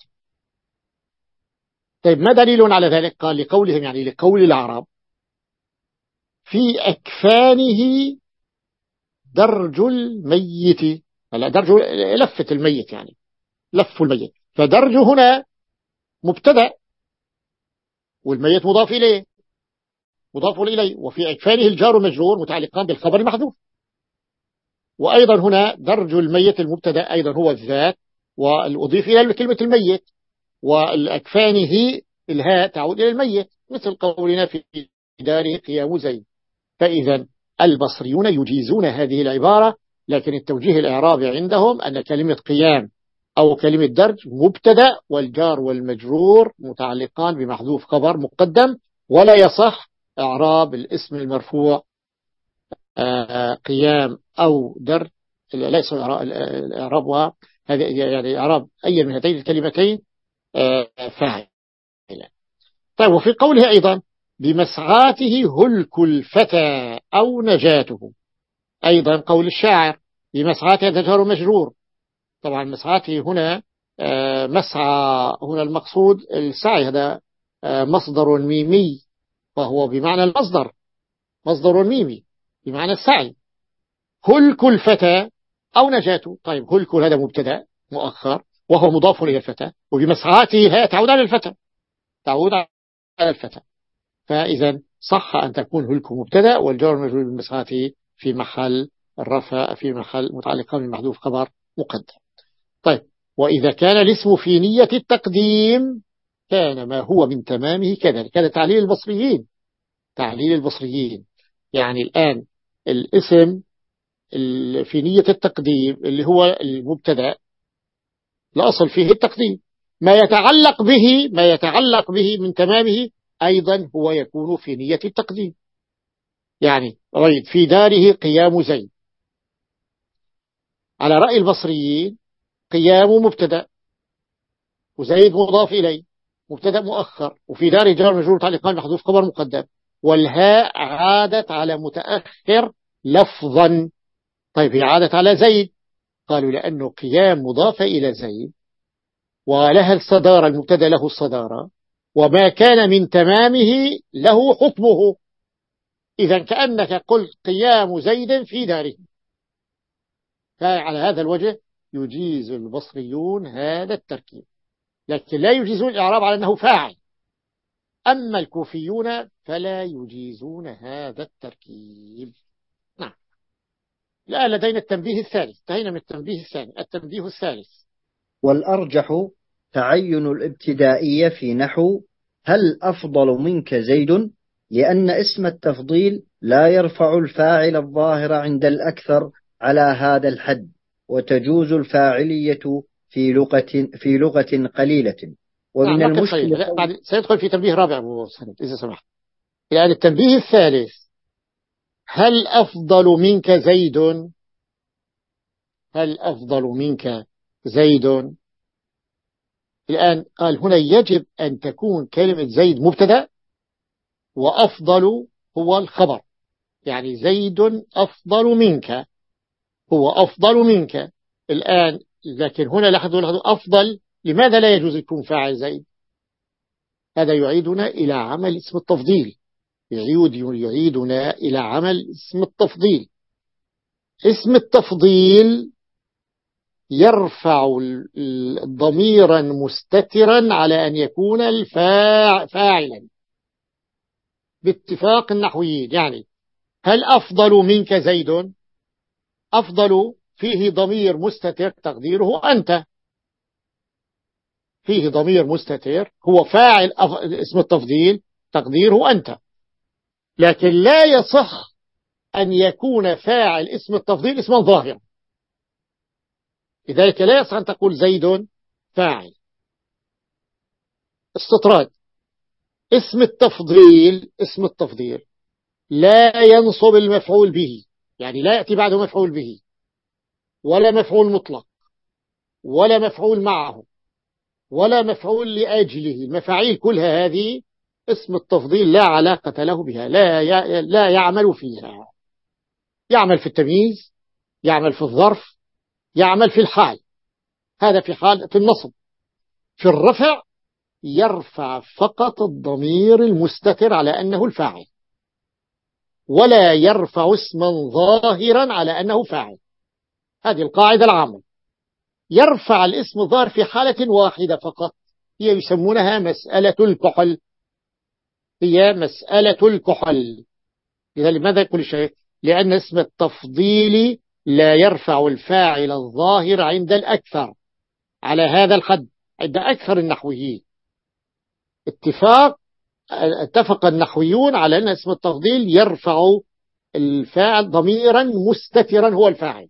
طيب ما دليل على ذلك؟ قال لقولهم، يعني لقول العرب في أكفانه درج الميت. هلا درج لفة الميت، يعني لف الميت، فدرج هنا مبتدأ والميت مضاف إليه، مضاف إليه، وفي أكفانه الجار مجرور متعلقان بالخبر محذوف. وأيضا هنا درج الميت المبتدأ أيضا هو الذات، والأضيف إلى كلمة الميت، والأكفانه الهاء تعود إلى الميت، مثل قولنا في داره قيام زيد. فإذا البصريون يجيزون هذه العبارة، لكن التوجيه الإعرابي عندهم أن كلمة قيام أو كلمة درج مبتدأ والجار والمجرور متعلقان بمحذوف خبر مقدم، ولا يصح إعراب الاسم المرفوع قيام أو درج، ليس إعرابها هذه يعني إعراب أي من هذين الكلمتين فاعل. طيب وفي قوله أيضا بمسعاته هلك الفتى أو نجاته، أيضا قول الشاعر بمسعاته هذا جار مجرور. طبعا مسعاته هنا مسعى، هنا المقصود السعي، هذا مصدر ميمي، فهو بمعنى المصدر، مصدر ميمي بمعنى السعي. هلك الفتى أو نجاته، طيب هلك هذا مبتدأ مؤخر وهو مضاف إلى الفتى، وبمسعاته الهاء تعود على الفتى، تعود على الفتى. فإذا صح أن تكون هلك مبتدأ والجار المجرور بمسعاته في محل الرفع، في محل متعلقان بمحذوف خبر مقدم. طيب، وإذا كان الاسم في نية التقديم كان ما هو من تمامه كذلك. هذا تعليل البصريين، تعليل البصريين. يعني الآن الاسم في نية التقديم اللي هو المبتدأ الأصل فيه التقديم، ما يتعلق به ما يتعلق به من تمامه أيضا هو يكون في نية التقديم. يعني رأيت في داره قيام زيد، على رأي البصريين قيام مبتدأ وزيد مضاف إليه، مبتدأ مؤخر، وفي داره جار مجرور تعليقان محذوف خبر مقدم، والهاء عادت على متأخر لفظا. طيب هي عادت على زيد، قالوا لأنه قيام مضاف إلى زيد ولها الصدارة، المبتدأ له الصدارة، وما كان من تمامه له حكمه. إذا كأنك قلت قيام زيد في داره. فعلى هذا الوجه يجيز البصريون هذا التركيب، لكن لا يجيزون الإعراب على أنه فاعل. أما الكوفيون فلا يجيزون هذا التركيب. نعم. الآن لدينا التنبيه الثالث، انتهينا من التنبيه الثاني. التنبيه الثالث: والأرجح تعين الابتدائية في نحو هل أفضل منك زيد، لأن اسم التفضيل لا يرفع الفاعل الظاهر عند الأكثر على هذا الحد، وتجوز الفاعلية في لغة في لغة قليلة. ومن نعم، لغة المشكل قليلة. لا، بعد سيدخل في تنبيه رابع أبو سند إذا سمحت. الآن التنبيه الثالث: هل أفضل منك زيد، هل أفضل منك زيد. الآن قال هنا يجب أن تكون كلمة زيد مبتدأ وأفضل هو الخبر، يعني زيد أفضل منك، هو أفضل منك. الآن لكن هنا لاحظوا لاحظوا أفضل لماذا لا يجوز يكون فاعل زيد؟ هذا يعيدنا إلى عمل اسم التفضيل، يعيد يعيدنا إلى عمل اسم التفضيل. اسم التفضيل يرفع ضميرا مستترا على أن يكون الفاعل فاعلا باتفاق النحويين. يعني هل أفضل منك زيد، أفضل فيه ضمير مستتر تقديره أنت، فيه ضمير مستتر هو فاعل اسم التفضيل تقديره أنت، لكن لا يصح أن يكون فاعل اسم التفضيل اسما ظاهرا. لذلك لا يصح أن تقول زيد فاعل. استطراد: اسم التفضيل اسم التفضيل لا ينصب المفعول به، يعني لا يأتي بعده مفعول به ولا مفعول مطلق ولا مفعول معه ولا مفعول لأجله. المفاعيل كلها هذه اسم التفضيل لا علاقة له بها، لا لا يعمل فيها. يعمل في التمييز، يعمل في الظرف، يعمل في الحال. هذا في حال في النصب. في الرفع يرفع فقط الضمير المستتر على أنه الفاعل، ولا يرفع اسما ظاهرا على أنه فاعل. هذه القاعدة العامة. يرفع الاسم الظاهر في حالة واحدة فقط، هي يسمونها مسألة الكحل، هي مسألة الكحل. لذلك ماذا يقول الشيخ؟ لأن اسم التفضيل لا يرفع الفاعل الظاهر عند الأكثر على هذا الحد، عند أكثر النحويين. اتفاق اتفق النحويون على أن اسم التفضيل يرفع الفاعل ضميرا مستترا هو الفاعل،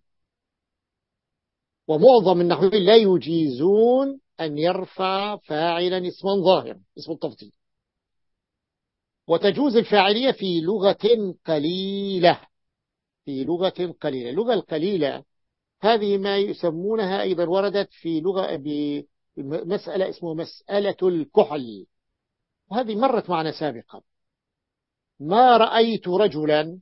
ومعظم النحويين لا يجيزون أن يرفع فاعلا اسما ظاهرا اسم التفضيل. وتجوز الفاعلية في لغة قليلة، في لغة قليلة. اللغة القليلة هذه ما يسمونها أيضا وردت في لغة بمسألة اسمها مسألة الكحل، وهذه مرت معنا سابقا. ما رأيت رجلا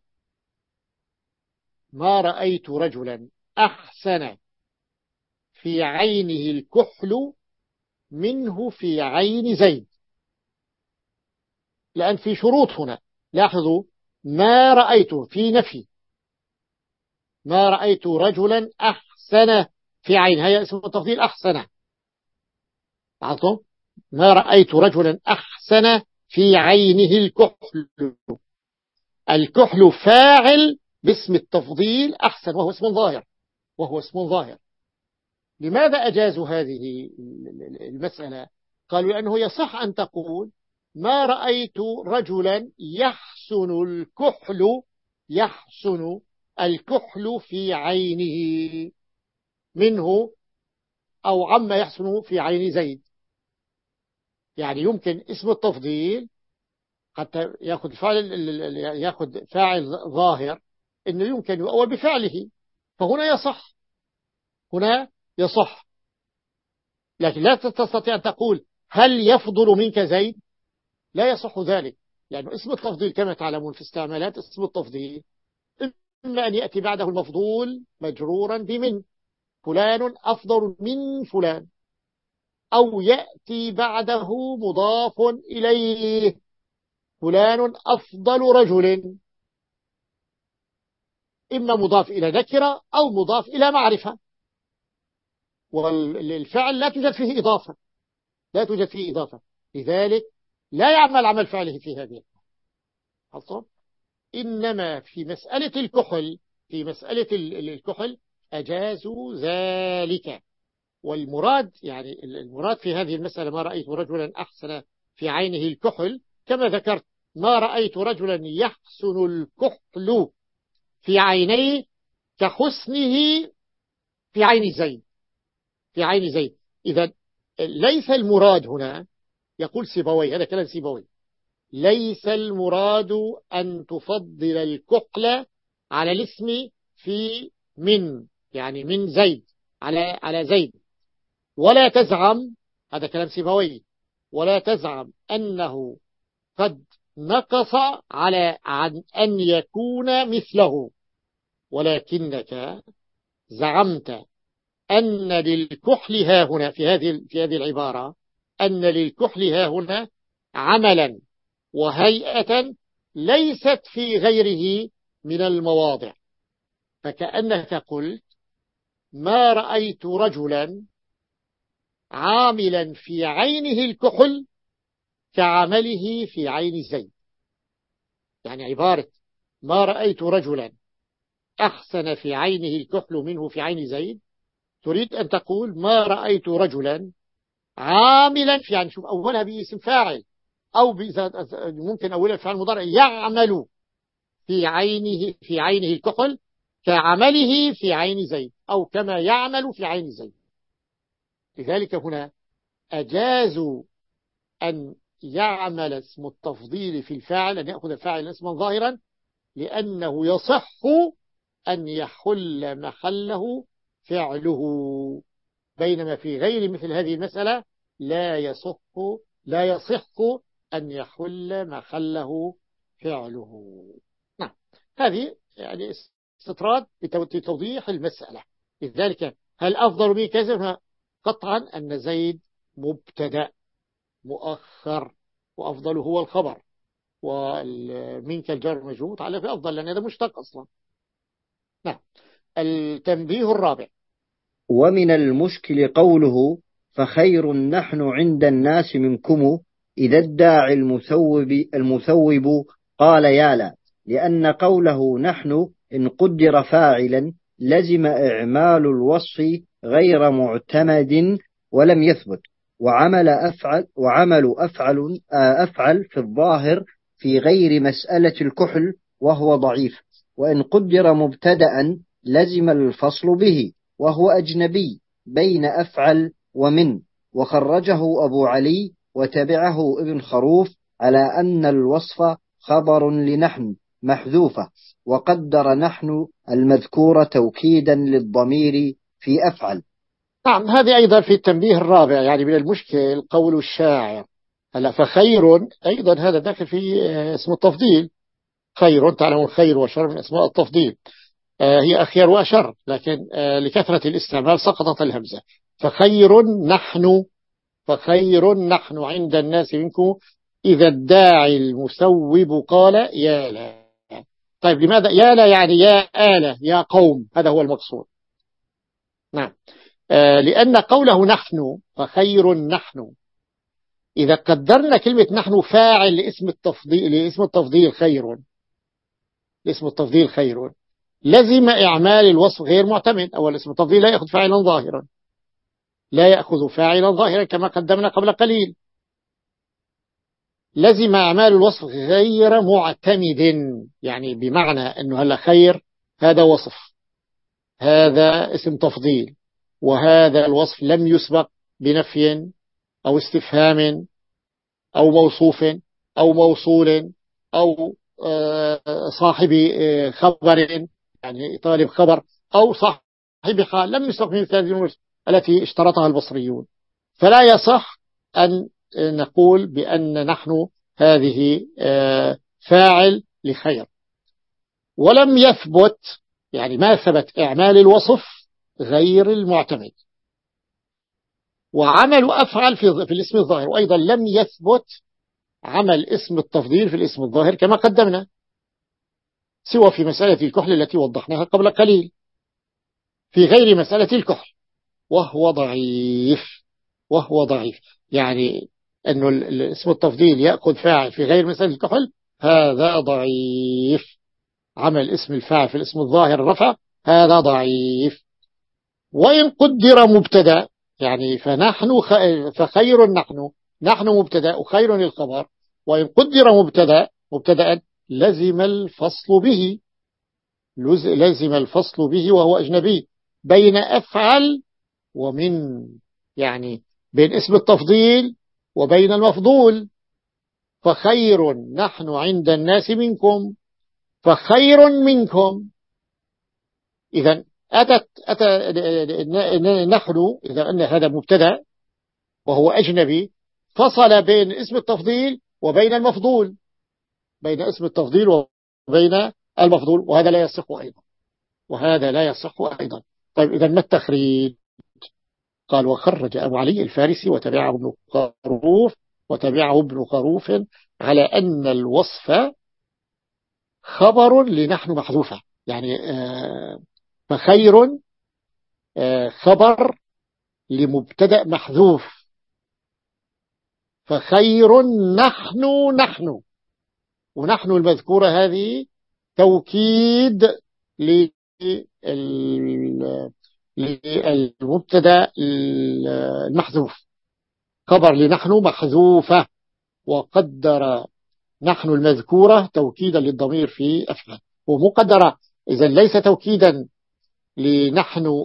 ما رأيت رجلا أحسن في عينه الكحل منه في عين زيد. لأن في شروط هنا، لاحظوا ما رأيت في نفي، ما رأيت رجلا أحسن في عين، هي اسم التفضيل أحسن. لاحظتم ما رأيت رجلا أحسن في عينه الكحل، الكحل فاعل باسم التفضيل أحسن، وهو اسم ظاهر وهو اسم ظاهر لماذا أجازوا هذه المسألة؟ قالوا لأنه يصح أن تقول ما رأيت رجلا يحسن الكحل يحسن الكحل في عينه منه أو عما يحسن في عين زيد. يعني يمكن اسم التفضيل حتى يأخذ فاعل يأخذ فاعل ظاهر إنه يمكن يؤول بفعله، فهنا يصح هنا يصح. لكن لا تستطيع أن تقول هل يفضل منك زيد، لا يصح ذلك، لأنه اسم التفضيل كما تعلمون في استعمالات اسم التفضيل إما أن يأتي بعده المفضول مجرورا بمن، فلان أفضل من فلان، أو يأتي بعده مضاف إليه، فلان أفضل رجل، إما مضاف إلى نكرة أو مضاف إلى معرفة. والفعل لا توجد فيه إضافة لا توجد فيه إضافة لذلك لا يعمل عمل فعله في هذه الحالة. إنما في مسألة الكحل في مسألة الكحل أجازوا ذلك. والمراد يعني المراد في هذه المسألة ما رأيت رجلا أحسن في عينه الكحل، كما ذكرت ما رأيت رجلا يحسن الكحل في عينيه كحسنه في عين زيد في عين زيد. إذا ليس المراد هنا، يقول سيبوي، هذا كلام سيبوي، ليس المراد أن تفضل الكحل على الاسم في من، يعني من زيد على على زيد، ولا تزعم، هذا كلام سيبوي، ولا تزعم أنه قد نقص على عن أن يكون مثله، ولكنك زعمت أن للكحل ها هنا في هذه في هذه العبارة أن للكحل ها هنا عملا وهيئة ليست في غيره من المواضع. فكأنك قلت ما رأيت رجلا عاملا في عينه الكحل كعمله في عين زيد. يعني عبارة ما رأيت رجلا أحسن في عينه الكحل منه في عين زيد، تريد أن تقول ما رأيت رجلا عاملا في، يعني شوف أولها باسم فاعل أو ممكن أولها فعل مضارع يعمل في عينه في عينه الكحل كعمله في عين زيد أو كما يعمل في عين زيد. لذلك هنا أجازوا أن يعمل اسم التفضيل في الفاعل، أن يأخذ الفاعل اسما ظاهرا، لأنه يصح أن يحل محله فعله، بينما في غير مثل هذه المسألة لا يصح لا يصح أن يحل محله فعله. نعم، هذه يعني استطراد لتوضيح المسألة. لذلك هل أفضل من كذا؟ قطعا أن زيد مبتدأ مؤخر، وأفضل هو الخبر، ومنك الجر مجهود على في أفضل، لأن هذا مشتق أصلا. نعم. التنبيه الرابع: ومن المشكل قوله فخير نحن عند الناس منكم إذا الداعي المثوب, المثوب قال يالا، لأن قوله نحن إن قدر فاعلا لزم إعمال الوصف غير معتمد ولم يثبت، وعمل أفعل, وعمل أفعل, أفعل في الظاهر في غير مسألة الكحل وهو ضعيف. وإن قدر مبتدأ لزم الفصل به وهو أجنبي بين أفعل ومن، وخرجه أبو علي وتبعه ابن خروف على أن الوصف خبر لنحن محذوفة، وقدر نحن المذكور توكيدا للضمير في أفعل. نعم، هذه أيضا في التنبيه الرابع. يعني من المشكل قول الشاعر هلا فخير، أيضا هذا داخل في اسم التفضيل. خير، تعلمون خير وشر من أسماء التفضيل، هي أخير وأشر، لكن لكثرة الاستعمال سقطت الهمزة. فخير نحن فخير نحن عند الناس منكم إذا الداعي المثوب قال يا لا. طيب لماذا يا لا؟ يعني يا آلة يا قوم، هذا هو المقصود. نعم، لأن قوله نحن فخير نحن، إذا قدرنا كلمة نحن فاعل لاسم التفضيل لاسم التفضيل خير لاسم التفضيل خير لزم إعمال الوصف غير معتمد، أول اسم التفضيل لا يأخذ فاعلا ظاهرا، لا يأخذ فاعلا ظاهرا كما قدمنا قبل قليل. لزم أعمال الوصف غير معتمد، يعني بمعنى أنه هلا خير هذا وصف، هذا اسم تفضيل، وهذا الوصف لم يسبق بنفي أو استفهام أو موصوف أو موصول أو صاحب خبر، يعني طالب خبر، أو صاحب حال، لم يسبق من هذه الأمور التي اشترطها البصريون. فلا يصح أن نقول بأن نحن هذه فاعل لخير. ولم يثبت، يعني ما ثبت إعمال الوصف غير المعتمد. وعمل أفعل في الاسم الظاهر، وأيضا لم يثبت عمل اسم التفضيل في الاسم الظاهر كما قدمنا، سوى في مسألة الكحل التي وضحناها قبل قليل، في غير مسألة الكحل، وهو ضعيف وهو ضعيف يعني أنه الاسم التفضيل يأخذ فاعل في غير مسألة الكحل، هذا ضعيف. عمل اسم الفاعل في الاسم الظاهر رفع، هذا ضعيف. وإن قدر مبتدا، يعني فنحن خ... فخير نحن، نحن مبتدا وخير الخبر، وإن قدر مبتدا مبتدا لزم الفصل به، لزم الفصل به وهو أجنبي بين أفعل ومن، يعني بين اسم التفضيل وبين المفضول. فخير نحن عند الناس منكم، فخير منكم. إذا أتت أتى نحن، إذا أن هذا مبتدا وهو أجنبي، فصل بين اسم التفضيل وبين المفضول، بين اسم التفضيل وبين المفضول، وهذا لا يصح أيضا، وهذا لا يصح أيضا. طيب إذا ما التخريج؟ قال وخرج أبو علي الفارسي وتبعه ابن خروف وتبعه ابن خروف على أن الوصف خبر لنحن محذوفة، يعني فخير خبر لمبتدأ محذوف، فخير نحن نحن، ونحن المذكورة هذه توكيد للمبتدأ المحذوف، خبر لنحن محذوفة، وقدر نحن المذكورة توكيدا للضمير في أفعال، ومقدرة إذا ليس توكيدا لنحن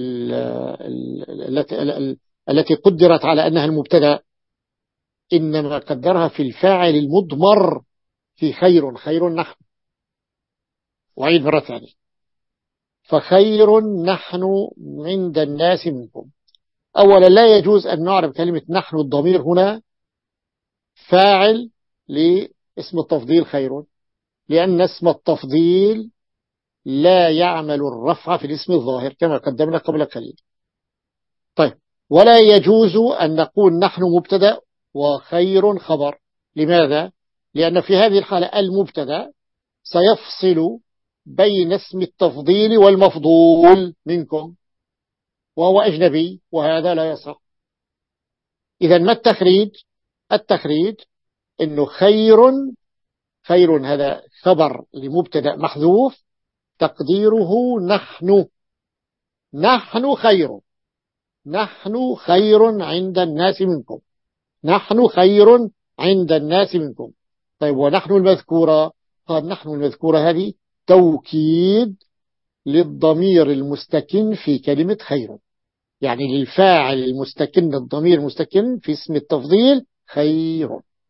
التي قدرت على أنها المبتدأ، إنما قدرها في الفاعل المضمر في خير، خير نحن. وعيد مرة ثانية، فخير نحن عند الناس منكم. أولا لا يجوز أن نعرف كلمة نحن الضمير هنا فاعل لاسم التفضيل خير، لأن اسم التفضيل لا يعمل الرفع في الاسم الظاهر كما قدمنا قبل قليل. طيب، ولا يجوز أن نقول نحن مبتدأ وخير خبر. لماذا؟ لأن في هذه الحالة المبتدأ سيفصل بين اسم التفضيل والمفضول منكم، وهو أجنبي، وهذا لا يصح. إذا ما التخريج؟ التخريج إنه خير، خير هذا خبر لمبتدأ محذوف تقديره نحن، نحن خير، نحن خير عند الناس منكم، نحن خير عند الناس منكم. طيب ونحن المذكورة؟ قال نحن المذكورة هذه توكيد للضمير المستكن في كلمة خير، يعني للفاعل المستكن، الضمير المستكن في اسم التفضيل خير،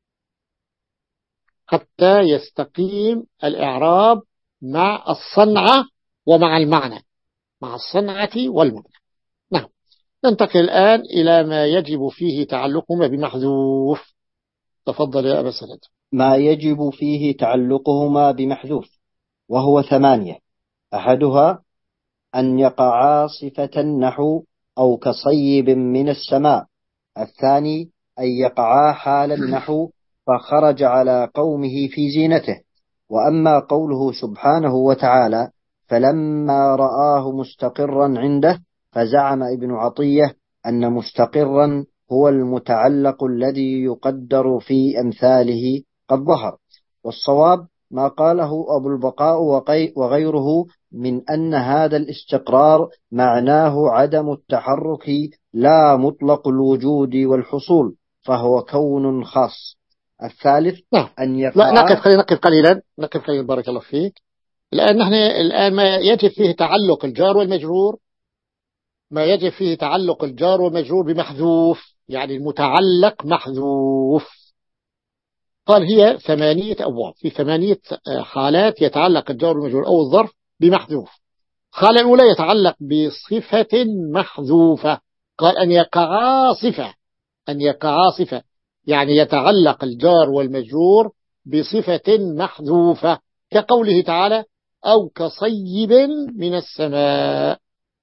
حتى يستقيم الإعراب مع الصنعة ومع المعنى، مع الصنعة والمعنى. نعم، ننتقل الآن إلى ما يجب فيه تعلقهما بمحذوف. تفضل يا أبا سند. ما يجب فيه تعلقهما بمحذوف وهو ثمانية. أحدها أن يقعا صفة نحو أو كصيب من السماء. الثاني أن يقعا حال النحو فخرج على قومه في زينته. وأما قوله سبحانه وتعالى فلما رآه مستقرا عنده، فزعم ابن عطية أن مستقرا هو المتعلق الذي يقدر في أمثاله قد ظهر. والصواب ما قاله أبو البقاء وغيره من أن هذا الاستقرار معناه عدم التحرك لا مطلق الوجود والحصول، فهو كون خاص. الثالث نعم. أن لا نقف يقع. قليلا نقف قليلا نقف قليلا بارك الله فيك. الآن نحن الآن ما يجب فيه تعلق الجار والمجرور، ما يجب فيه تعلق الجار والمجرور بمحذوف، يعني المتعلق محذوف. قال هي ثمانية أبواب، في ثمانية حالات يتعلق الجار والمجرور أو الظرف بمحذوف. الحالة الأولى يتعلق بصفة محذوفة، قال أن يقع صفة، أن يقع صفة يعني يتعلق الجار والمجرور بصفة محذوفة، كقوله تعالى أو كصيب من السماء.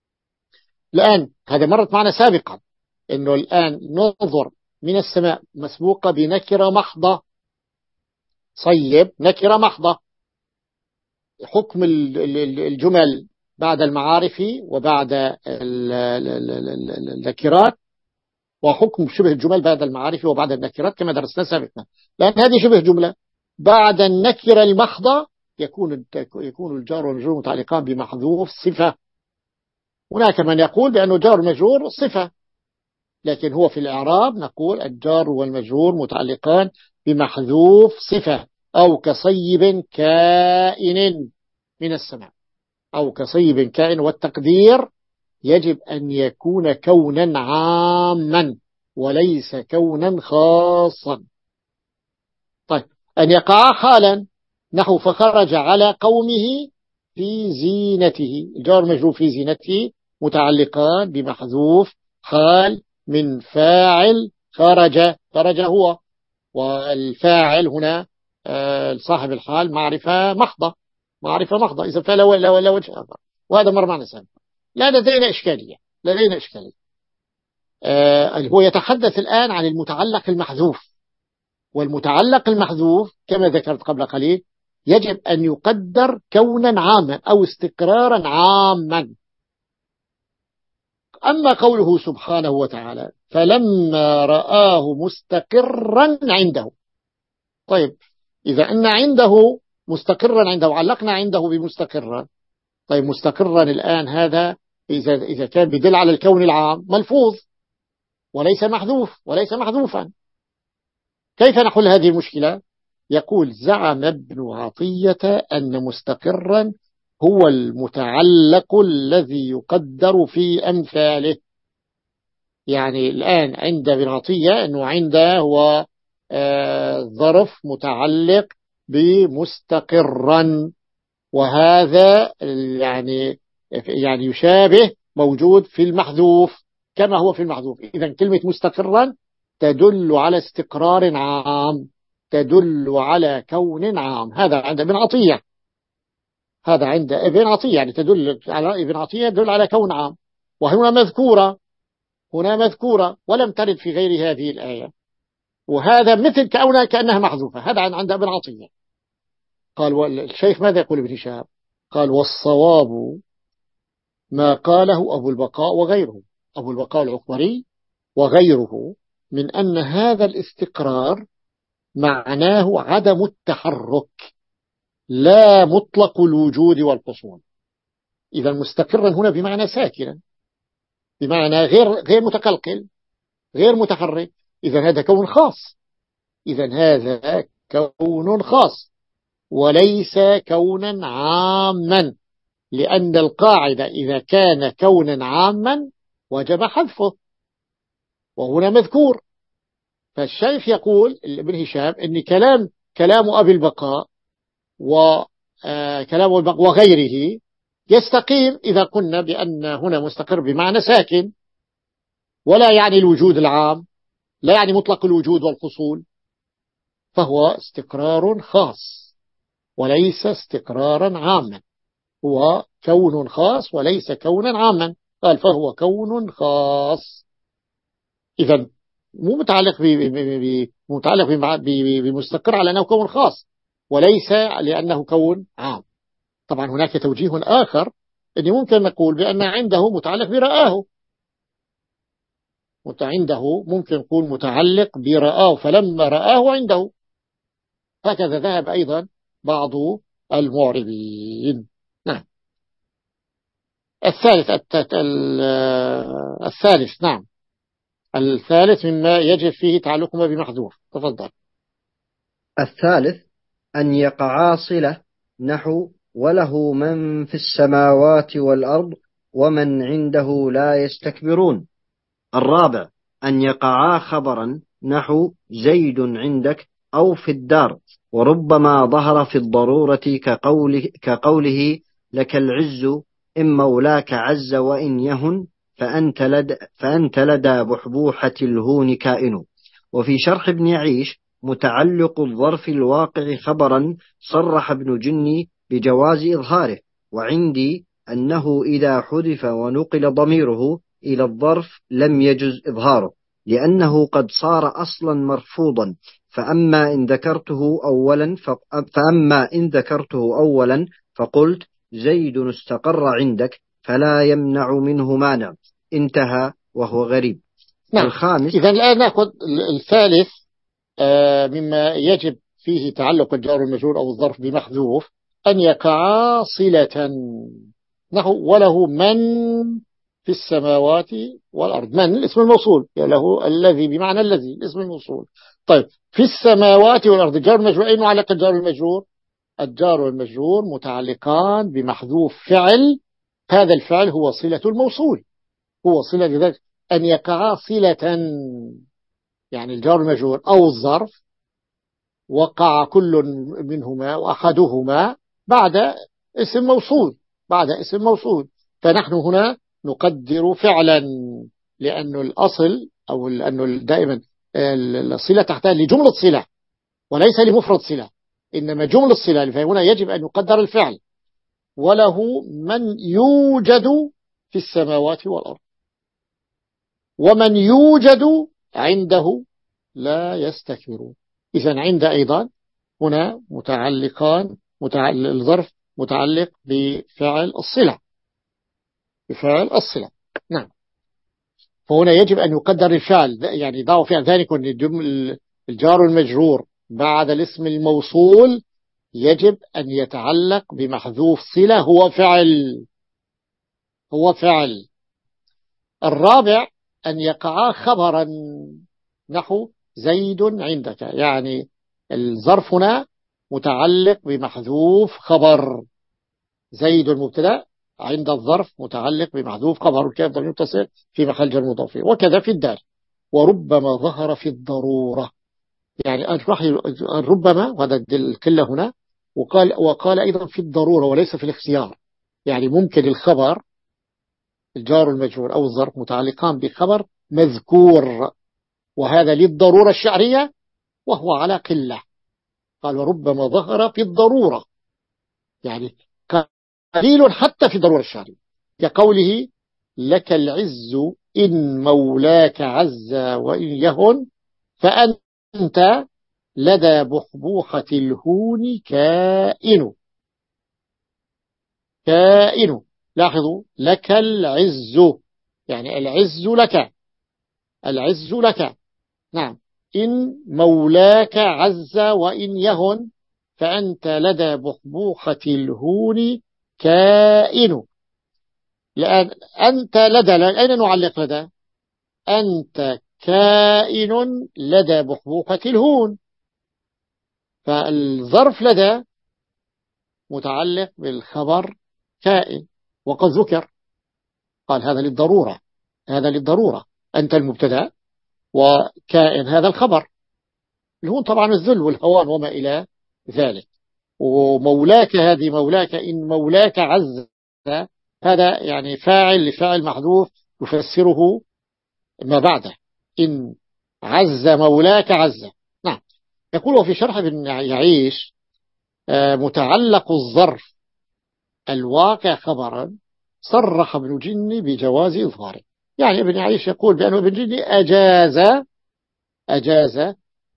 الآن هذا مرت معنا سابقا، أنه الآن ننظر من السماء مسبوقة بنكرة محضة، صيب نكرة محضة. حكم الجمل بعد المعارف وبعد النكرات، وحكم شبه الجمل بعد المعارف وبعد النكرات كما درسنا سابقا. لأن هذه شبه جملة بعد النكرة المحضة يكون يكون الجار والمجرور متعلقان بمحذوف صفة. هناك من يقول بأنه جار المجرور صفة، لكن هو في الإعراب نقول الجار والمجرور متعلقان بمحذوف صفة، أو كصيب كائن من السماء، أو كصيب كائن، والتقدير يجب أن يكون كونا عاما وليس كونا خاصا. طيب أن يقع حالا نحو فخرج على قومه في زينته، الجار مجرور في زينته متعلقان بمحذوف حال من فاعل خرج، خرج هو، والفاعل هنا صاحب الحال معرفة محضة، معرفة محضة، إذا فلا ولا ولا وجه آخر. وهذا مر معنا سابقا. لا لدينا إشكالية، لدينا إشكالية. آه هو يتحدث الآن عن المتعلق المحذوف، والمتعلق المحذوف كما ذكرت قبل قليل يجب أن يقدر كونا عاما أو استقرارا عاما. أما قوله سبحانه وتعالى فلما رآه مستقرا عنده، طيب إذا أن عنده مستقرا عنده علقنا عنده بمستقرا، طيب مستقرا الآن هذا إذا إذا كان بدل على الكون العام ملفوظ وليس محذوف وليس محذوفا، كيف نحل هذه المشكلة؟ يقول زعم ابن عطية أن مستقرا هو المتعلق الذي يقدر في أمثاله. يعني الآن عند ابن عطية أنه عنده هو آه ظرف متعلق بمستقرا، وهذا يعني يعني يشابه موجود في المحذوف كما هو في المحذوف. إذن كلمة مستقرا تدل على استقرار عام، تدل على كون عام. هذا عند ابن عطية، هذا عند ابن عطية يعني تدل على ابن عطية تدل على كون عام، وهنا مذكورة، هنا مذكورة ولم ترد في غير هذه الآية، وهذا مثل كأنها كأنها محذوفة. هذا عند ابن عطية. قال والشيخ ماذا يقول ابن شهاب؟ قال والصواب ما قاله أبو البقاء وغيره، أبو البقاء العقبري وغيره، من أن هذا الاستقرار معناه عدم التحرك لا مطلق الوجود والحصول. إذا مستقرا هنا بمعنى ساكنا، بمعنى غير غير متقلقل غير متحرك. إذا هذا كون خاص، إذا هذا كون خاص وليس كونا عاما، لأن القاعدة إذا كان كونا عاما وجب حذفه، وهنا مذكور. فالشيخ يقول ابن هشام إن كلام كلام أبي البقاء وكلام البقاء وغيره يستقيم إذا قلنا بأن هنا مستقر بمعنى ساكن، ولا يعني الوجود العام، لا يعني مطلق الوجود والحصول، فهو استقرار خاص وليس استقرارا عاما، هو كون خاص وليس كونا عاما. قال فهو كون خاص. إذا مو متعلق ب متعلق بمستقر على أنه كون خاص وليس لأنه كون عام. طبعا هناك توجيه آخر، أن ممكن نقول بأن عنده متعلق برآه، عنده ممكن نقول متعلق برآه فلما رآه عنده، هكذا ذهب أيضا بعض المعربين. نعم. الثالث الثالث نعم، الثالث مما يجب فيه تعلقهما بمحذوف. تفضل. الثالث أن يقعا صلة، نحو وله من في السماوات والأرض ومن عنده لا يستكبرون. الرابع أن يقعا خبرا، نحو زيد عندك أو في الدار، وربما ظهر في الضرورة كقوله, كقوله لك العز إن مولاك عز وإن يهن فأنت لدى, فأنت لدى بحبوحة الهون كائن. وفي شرح ابن يعيش متعلق الظرف الواقع خبرا صرح ابن جني بجواز إظهاره، وعندي أنه إذا حذف ونقل ضميره إلى الظرف لم يجز إظهاره، لأنه قد صار أصلا مرفوضا. فأما إن ذكرته أولا فأما إن ذكرته أولا فقلت زيد استقر عندك فلا يمنع منه مانع، انتهى وهو غريب. نعم. الخامس. إذن الآن نأخذ الثالث آه مما يجب فيه تعلق الجار والمجرور أو الظرف بمحذوف، أن يقع صلة، نحو وله من في السماوات والأرض. من الاسم الموصول، له الذي بمعنى الذي الاسم الموصول. طيب في السماوات والأرض الجار والمجرور، أين معلق الجار والمجرور؟ الجار والمجرور متعلقان بمحذوف فعل، هذا الفعل هو صلة الموصول، هو صلة. لذلك أن يقع صلة يعني الجار والمجرور أو الظرف وقع كل منهما وأحدهما بعد اسم موصول، بعد اسم موصول. فنحن هنا نقدر فعلا، لأن الأصل أو لأنه دائما الصلة تحتاج لجملة صلة وليس لمفرد صلة، إنما جملة صلة، فهنا يجب أن يقدر الفعل وله من يوجد في السماوات والأرض ومن يوجد عنده لا يستكبرون. إذن عند أيضا هنا متعلقان، متعلق الظرف متعلق بفعل الصلة، بفعل الصلة. نعم. فهنا يجب أن يقدر الفعل، يعني ضعوا فعل ذلك الجار والمجرور بعد الاسم الموصول يجب أن يتعلق بمحذوف صلة، هو فعل، هو فعل. الرابع أن يقع خبرا، نحو زيد عندك، يعني الظرف هنا متعلق بمحذوف خبر، زيد المبتدا عند الظرف متعلق بمحذوف خبر كيف ضمير متصل في محل جر مضاف. وكذا في الدال. وربما ظهر في الضرورة، يعني ربما، وهذا الكلة هنا، وقال, وقال أيضا في الضرورة وليس في الاختيار، يعني ممكن الخبر الجار المجرور أو الظرف متعلقان بخبر مذكور، وهذا للضرورة الشعرية وهو على قلة. قال وربما ظهر في الضرورة، يعني قليل حتى في الضرورة الشعرية، كقوله لك العز إن مولاك عز وإن يهن فأنت لدى بحبوحة الهون كائن. كائن، لاحظوا لك العز، يعني العز لك، العز لك. نعم. إن مولاك عز وإن يهن فأنت لدى بحبوحة الهون كائن. لأن أنت لدى، أين نعلق لدى؟ أنت كائن لدى بحبوحة الهون، فالظرف لدى متعلق بالخبر كائن، وقد ذكر قال هذا للضرورة، هذا للضرورة، أنت المبتدا وكائن هذا الخبر. الهون طبعا الذل والهوان وما إلى ذلك. ومولاك هذه مولاك إن مولاك عز، هذا يعني فاعل لفاعل محذوف يفسره ما بعده، إن عز مولاك عز. نعم. يقول في شرح ابن يعيش متعلق الظرف الواقع خبرا صرح ابن جني بجواز إظهاره، يعني ابن يعيش يقول بأنه ابن جني أجاز أجاز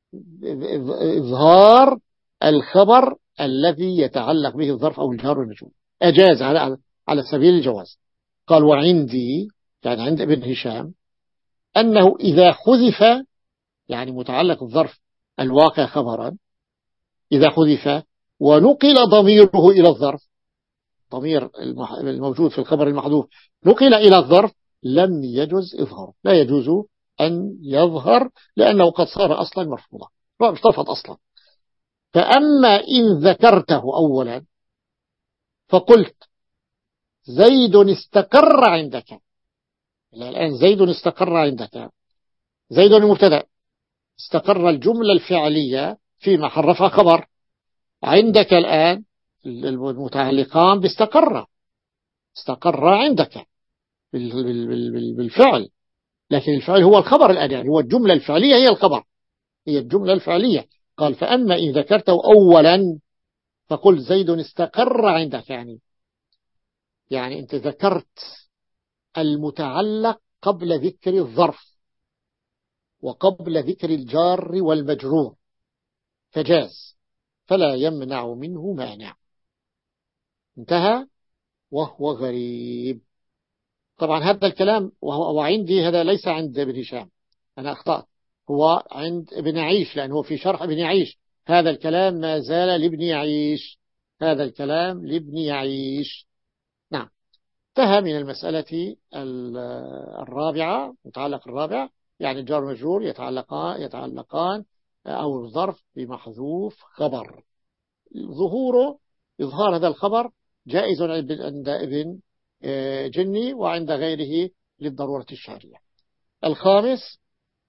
إظهار الخبر الذي يتعلق به الظرف أو الجار والمجرور، أجاز على على سبيل الجواز. قال وعندي، يعني عند ابن هشام، أنه إذا حذف، يعني متعلق الظرف الواقع خبرا إذا حذف ونقل ضميره إلى الظرف ضمير الموجود في الخبر المحذوف نقل إلى الظرف لم يجوز إظهاره، لا يجوز أن يظهر لأنه قد صار أصلا مرفوضا، ارتفض أصلا. فأما إن ذكرته أولا فقلت زيد استقر عندك، الآن زيد استقر عندك، زيد المبتدأ، استقر الجملة الفعلية في محل رفع خبر، عندك الآن المتعلقان باستقر، استقر عندك بالفعل، لكن الفعل هو الخبر الآن، يعني هو الجملة الفعلية هي الخبر، هي الجملة الفعلية. قال فأما إن ذكرته أولا فقل زيد استقر عندك، يعني يعني أنت ذكرت المتعلق قبل ذكر الظرف وقبل ذكر الجار والمجرور فجاز، فلا يمنع منه مانع. انتهى. وهو غريب. طبعا هذا الكلام وعندي هذا ليس عند ابن هشام، أنا أخطأت، هو عند ابن عيش، لأنه في شرح ابن عيش. هذا الكلام ما زال لابن يعيش، هذا الكلام لابن يعيش. نعم. انتهى من المسألة الرابعة، متعلق الرابع، يعني الجار والمجرور يتعلقان يتعلقان أو الظرف بمحذوف خبر. ظهوره إظهار هذا الخبر جائز عند ابن جني وعند غيره للضرورة الشرعية. الخامس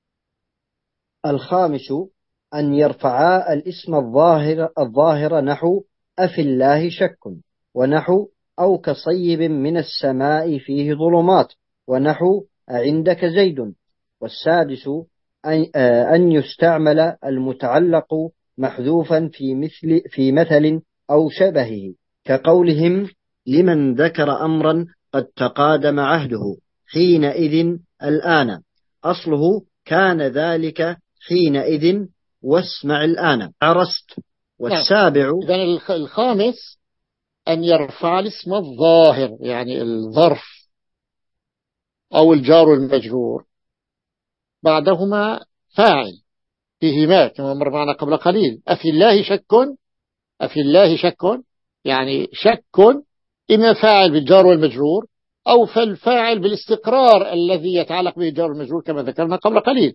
الخامس أن يرفعا الاسم الظاهر الظاهر نحو أفي الله شك، ونحو أو كصيب من السماء فيه ظلمات، ونحو أعندك زيد. والسادس أن يستعمل المتعلق محذوفا في مثل في مثل أو شبهه، كقولهم لمن ذكر أمرا قد تقادم عهده حينئذ الآن، أصله كان ذلك حينئذ واسمع الآن عرست. والسابع إذن الخامس أن يرفع الاسم الظاهر، يعني الظرف أو الجار المجرور بعدهما فاعل فيهما كما مر معنا قبل قليل. أفي الله شك، أفي الله شك، يعني شك إما فاعل بالجار والمجرور أو فالفاعل بالاستقرار الذي يتعلق به الجار والمجرور كما ذكرنا قبل قليل.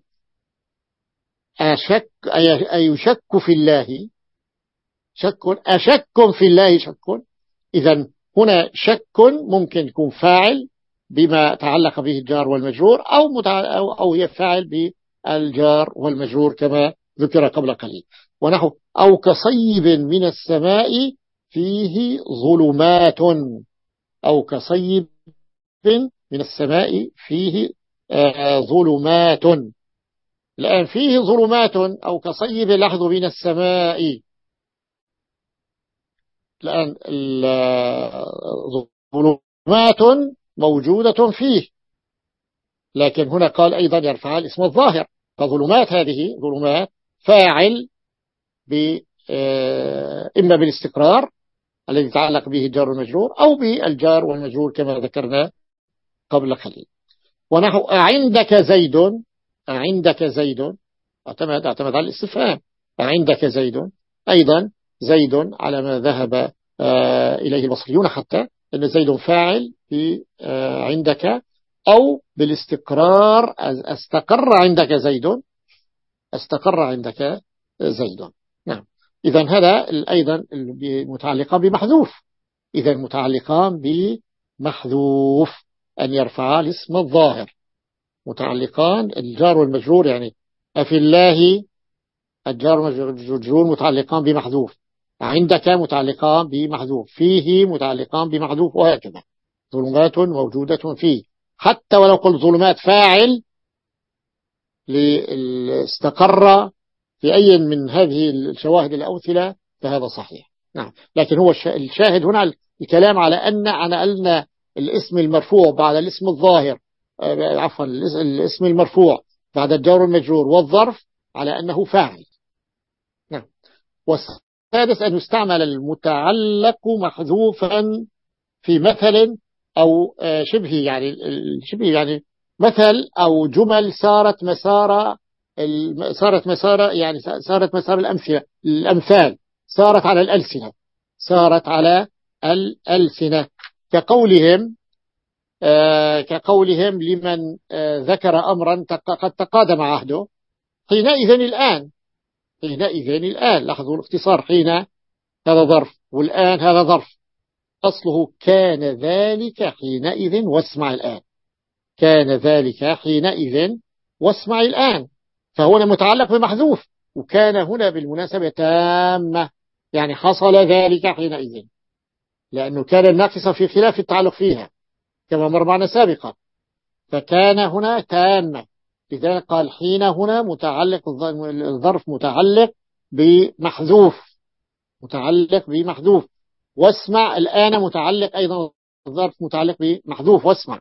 أشك أي يشك في الله شك، أشك في الله شك. إذن هنا شك ممكن يكون فاعل بما تعلق به الجار والمجرور أو متع... أو أو هي فاعل بالجار والمجرور كما ذكر قبل قليل. ونحو أو كصيب من السماء فيه ظلمات، أو كصيب من السماء فيه آه ظلمات. الآن فيه ظلمات أو كصيب لحظ من السماء، الآن ظلمات موجودة فيه، لكن هنا قال أيضا يرفع الاسم الظاهر، فظلمات هذه ظلمات فاعل ب إما بالاستقرار الذي يتعلق به الجار والمجرور أو بالجار والمجرور كما ذكرنا قبل قليل. ونحو أعندك زيد، أعندك زيد اعتمد اعتمد على الاستفهام، أعندك زيد، أيضا زيد على ما ذهب آه إليه البصريون حتى أن زيد فاعل في آه عندك أو بالاستقرار، استقر عندك زيد، استقر عندك زيد. نعم. إذن هذا أيضا متعلقان بمحذوف، إذن متعلقان بمحذوف أن يرفع الاسم الظاهر، متعلقان الجار والمجرور، يعني أفي الله الجار والمجرور متعلقان بمحذوف، عندك متعلقان بمحذوف، فيه متعلقان بمحذوف، وهكذا. ظلمات موجودة فيه، حتى ولو قلت ظلمات فاعل لاستقر في أي من هذه الشواهد الأمثلة فهذا صحيح. نعم. لكن هو الشاهد هنا الكلام على أن أنا قلنا الاسم المرفوع بعد الاسم الظاهر، عفوا الاسم المرفوع بعد الجار والمجرور والظرف على أنه فاعل. نعم. والسادس أن يستعمل المتعلق محذوفا في مثل أو شبه، يعني شبه يعني مثل أو جمل صارت مسار صارت مسار يعني صارت مسار الأمثلة الأمثال، صارت على الألسنة، صارت على الألسنة، كقولهم آه كقولهم لمن آه ذكر أمرا قد تقادم عهده حينئذ الآن، حينئذ الآن. لاحظوا الاختصار، حين هذا ظرف والآن هذا ظرف، أصله كان ذلك حينئذ واسمع الآن، كان ذلك حينئذ واسمع الآن، فهنا متعلق بمحذوف، وكان هنا بالمناسبة تامة، يعني حصل ذلك حينئذ، لأنه كان الناقصة في خلاف التعلق فيها كما مر معنا سابقا، فكان هنا تامة، لذلك قال حين هنا متعلق، الظرف متعلق بمحذوف، متعلق بمحذوف، واسمع الآن متعلق أيضا، الظرف متعلق بمحذوف واسمع.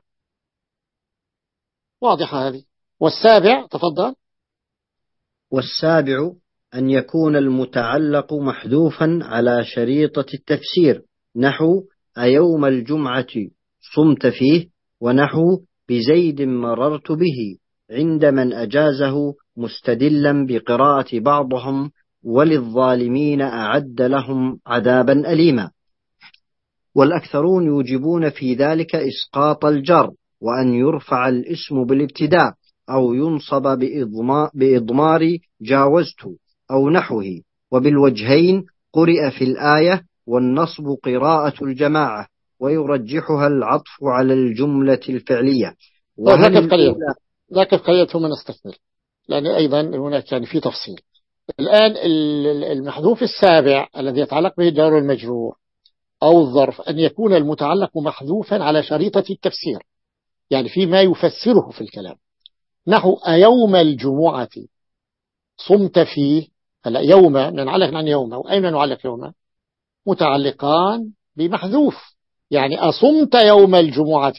واضحة هذه. والسابع تفضل. والسابع أن يكون المتعلق محذوفا على شريطة التفسير، نحو أيوم الجمعة صمت فيه، ونحو بزيد مررت به، عند من أجازه مستدلا بقراءة بعضهم وللظالمين أعد لهم عذابا أليما. والأكثرون يوجبون في ذلك إسقاط الجر، وأن يرفع الاسم بالابتداء، أو ينصب بإضمار جاوزت أو نحوه. وبالوجهين قرئ في الآية، والنصب قراءة الجماعة، ويرجحها العطف على الجملة الفعلية. لكن قليل لكن قليل ثم نستكمل، لأن أيضا هناك كان في تفصيل. الآن المحذوف السابع الذي يتعلق به الجار والمجرور أو الظرف، أن يكون المتعلق محذوفا على شريطة التفسير، يعني فيما يفسره في الكلام، نحو أيوم الجمعة صمت فيه. هلا يوم نعلق عن يوم، وأين نعلق يوم؟ متعلقان بمحذوف، يعني أصمت يوم الجمعة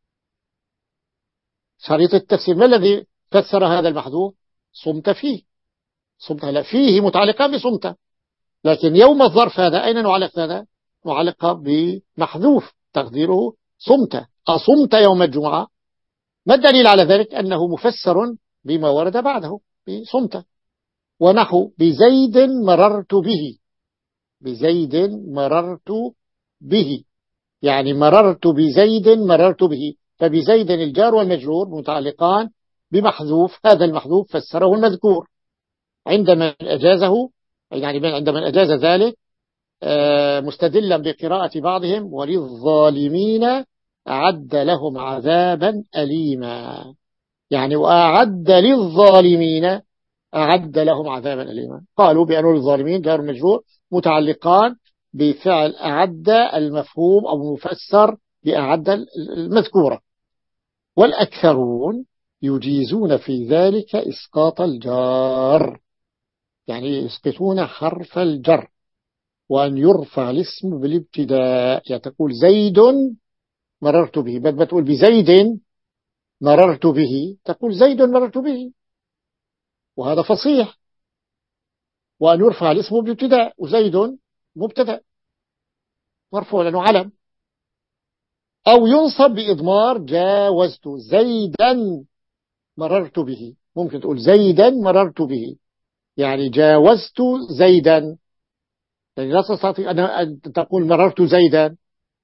شريط التفسير، ما الذي فسر هذا المحذوف؟ صمت فيه، صمت هلا فيه متعلقان بصمت، لكن يوم الظرف هذا أين نعلق؟ هذا معلق بمحذوف تقديره صمت، أصمت يوم الجمعة. ما الدليل على ذلك؟ أنه مفسر بما ورد بعده بصمت. ونحو بزيد مررت به، بزيد مررت به، يعني مررت بزيد مررت به، فبزيد الجار والمجرور متعلقان بمحذوف، هذا المحذوف فسره المذكور عندما أجازه، يعني عندما أجاز ذلك مستدلا بقراءة بعضهم وللظالمين أعد لهم عذابا أليما، يعني وأعد للظالمين أعد لهم عذابا أليما. قالوا بأنه للظالمين جار مجرور متعلقان بفعل أعد المفهوم أو مفسر بأعد المذكورة. والأكثرون يجيزون في ذلك إسقاط الجار، يعني يسقطون حرف الجر، وأن يرفع الاسم بالابتداء، يعني تقول زيد مررت به، بدل ما تقول بزيد مررت به تقول زيد مررت به، وهذا فصيح. وأن يرفع الاسم بالابتداء، وزيد مبتدأ مرفوع لأنه علم. أو ينصب بإضمار جاوزت زيدا مررت به، ممكن تقول زيدا مررت به، يعني جاوزت زيدا، يعني لا تستطيع أن تقول مررت زيدا،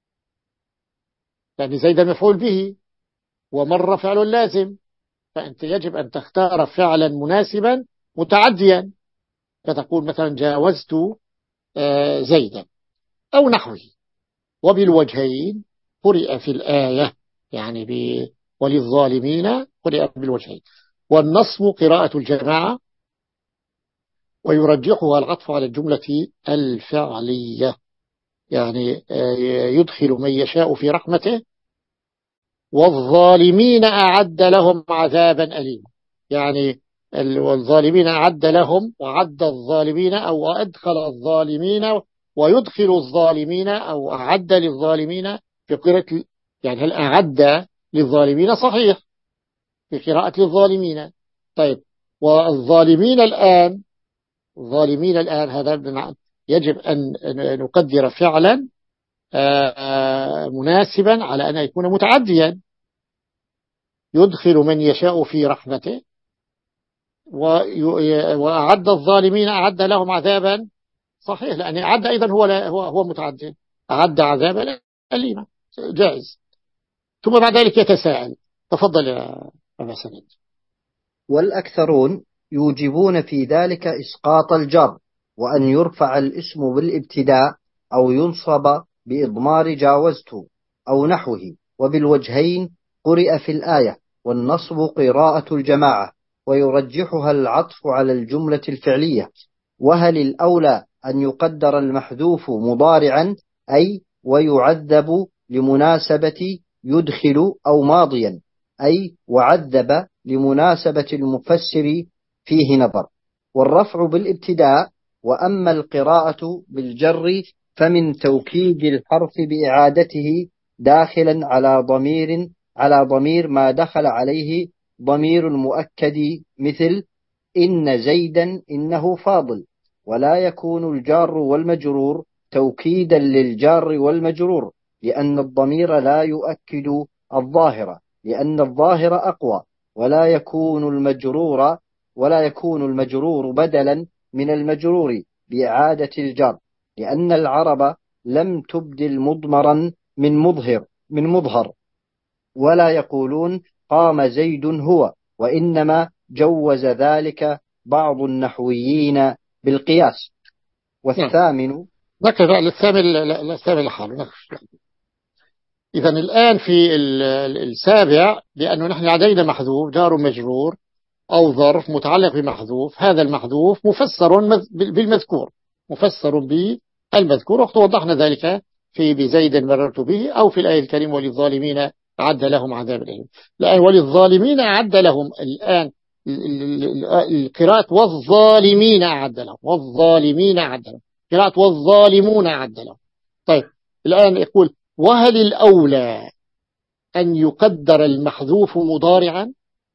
يعني زيدا مفعول به ومر فعل لازم، فأنت يجب أن تختار فعلا مناسبا متعديا، فتقول مثلا جاوزت زيدا أو نحوه. وبالوجهين قرئ في الآية، يعني ب... وللظالمين قرئ بالوجهين. والنصب قراءة الجماعة، ويرجحها العطف على الجملة الفعلية، يعني يدخل من يشاء في رحمته، والظالمين أعد لهم عذابا أليما، يعني والظالمين أعد لهم، وعد الظالمين أو أدخل الظالمين، ويدخل الظالمين أو أعد للظالمين في قراءة، يعني هل أعد للظالمين صحيح في قراءة للظالمين. طيب والظالمين الآن، الظالمين الآن هذا يجب أن نقدر فعلا مناسبا على أن يكون متعديا، يدخل من يشاء في رحمته، وأعد الظالمين أعد لهم عذابا صحيح، لأن أعد أيضا هو هو هو متعدي، أعد عذابا أليما، جائز. ثم بعد ذلك يتساءل. تفضل يا أبا سند. والأكثرون يوجبون في ذلك إسقاط الجر، وأن يرفع الاسم بالابتداء أو ينصب بإضمار جاوزت أو نحوه، وبالوجهين قرئ في الآية، والنصب قراءة الجماعة، ويرجحها العطف على الجملة الفعلية. وهل الأولى أن يقدر المحذوف مضارعا أي ويعذب لمناسبة يدخل، أو ماضيا أي وعذب لمناسبة المفسر؟ فيه نظر. والرفع بالابتداء. وأما القراءة بالجر فمن توكيد الحرف بإعادته داخلا على ضمير على ضمير ما دخل عليه ضمير المؤكد، مثل إن زيدا إنه فاضل. ولا يكون الجار والمجرور توكيدا للجار والمجرور، لأن الضمير لا يؤكد الظاهر، لأن الظاهر أقوى. ولا يكون المجرور ولا يكون المجرور بدلا من المجرور بإعادة الجر، لأن العرب لم تبدل مضمرا من مظهر من مظهر ولا يقولون قام زيد هو، وإنما جوز ذلك بعض النحويين بالقياس. والثامن نكتب الثامن الثامن لحاله. إذا الآن في السابع، لأنه نحن لدينا محذوف جار مجرور أو ظرف متعلق بمحذوف، هذا المحذوف مفسر بالمذكور مفسر بالمذكور، وقد وضحنا ذلك في بزيد مررت به، أو في الآية الكريمة وللظالمين أعد لهم عذاب أليم. الآن وللظالمين أعد لهم، الآن القراءة والظالمين أعد لهم، والظالمين أعد لهم، قراءة والظالمون أعد لهم. طيب الآن يقول وهل الأولى أن يقدر المحذوف مضارعا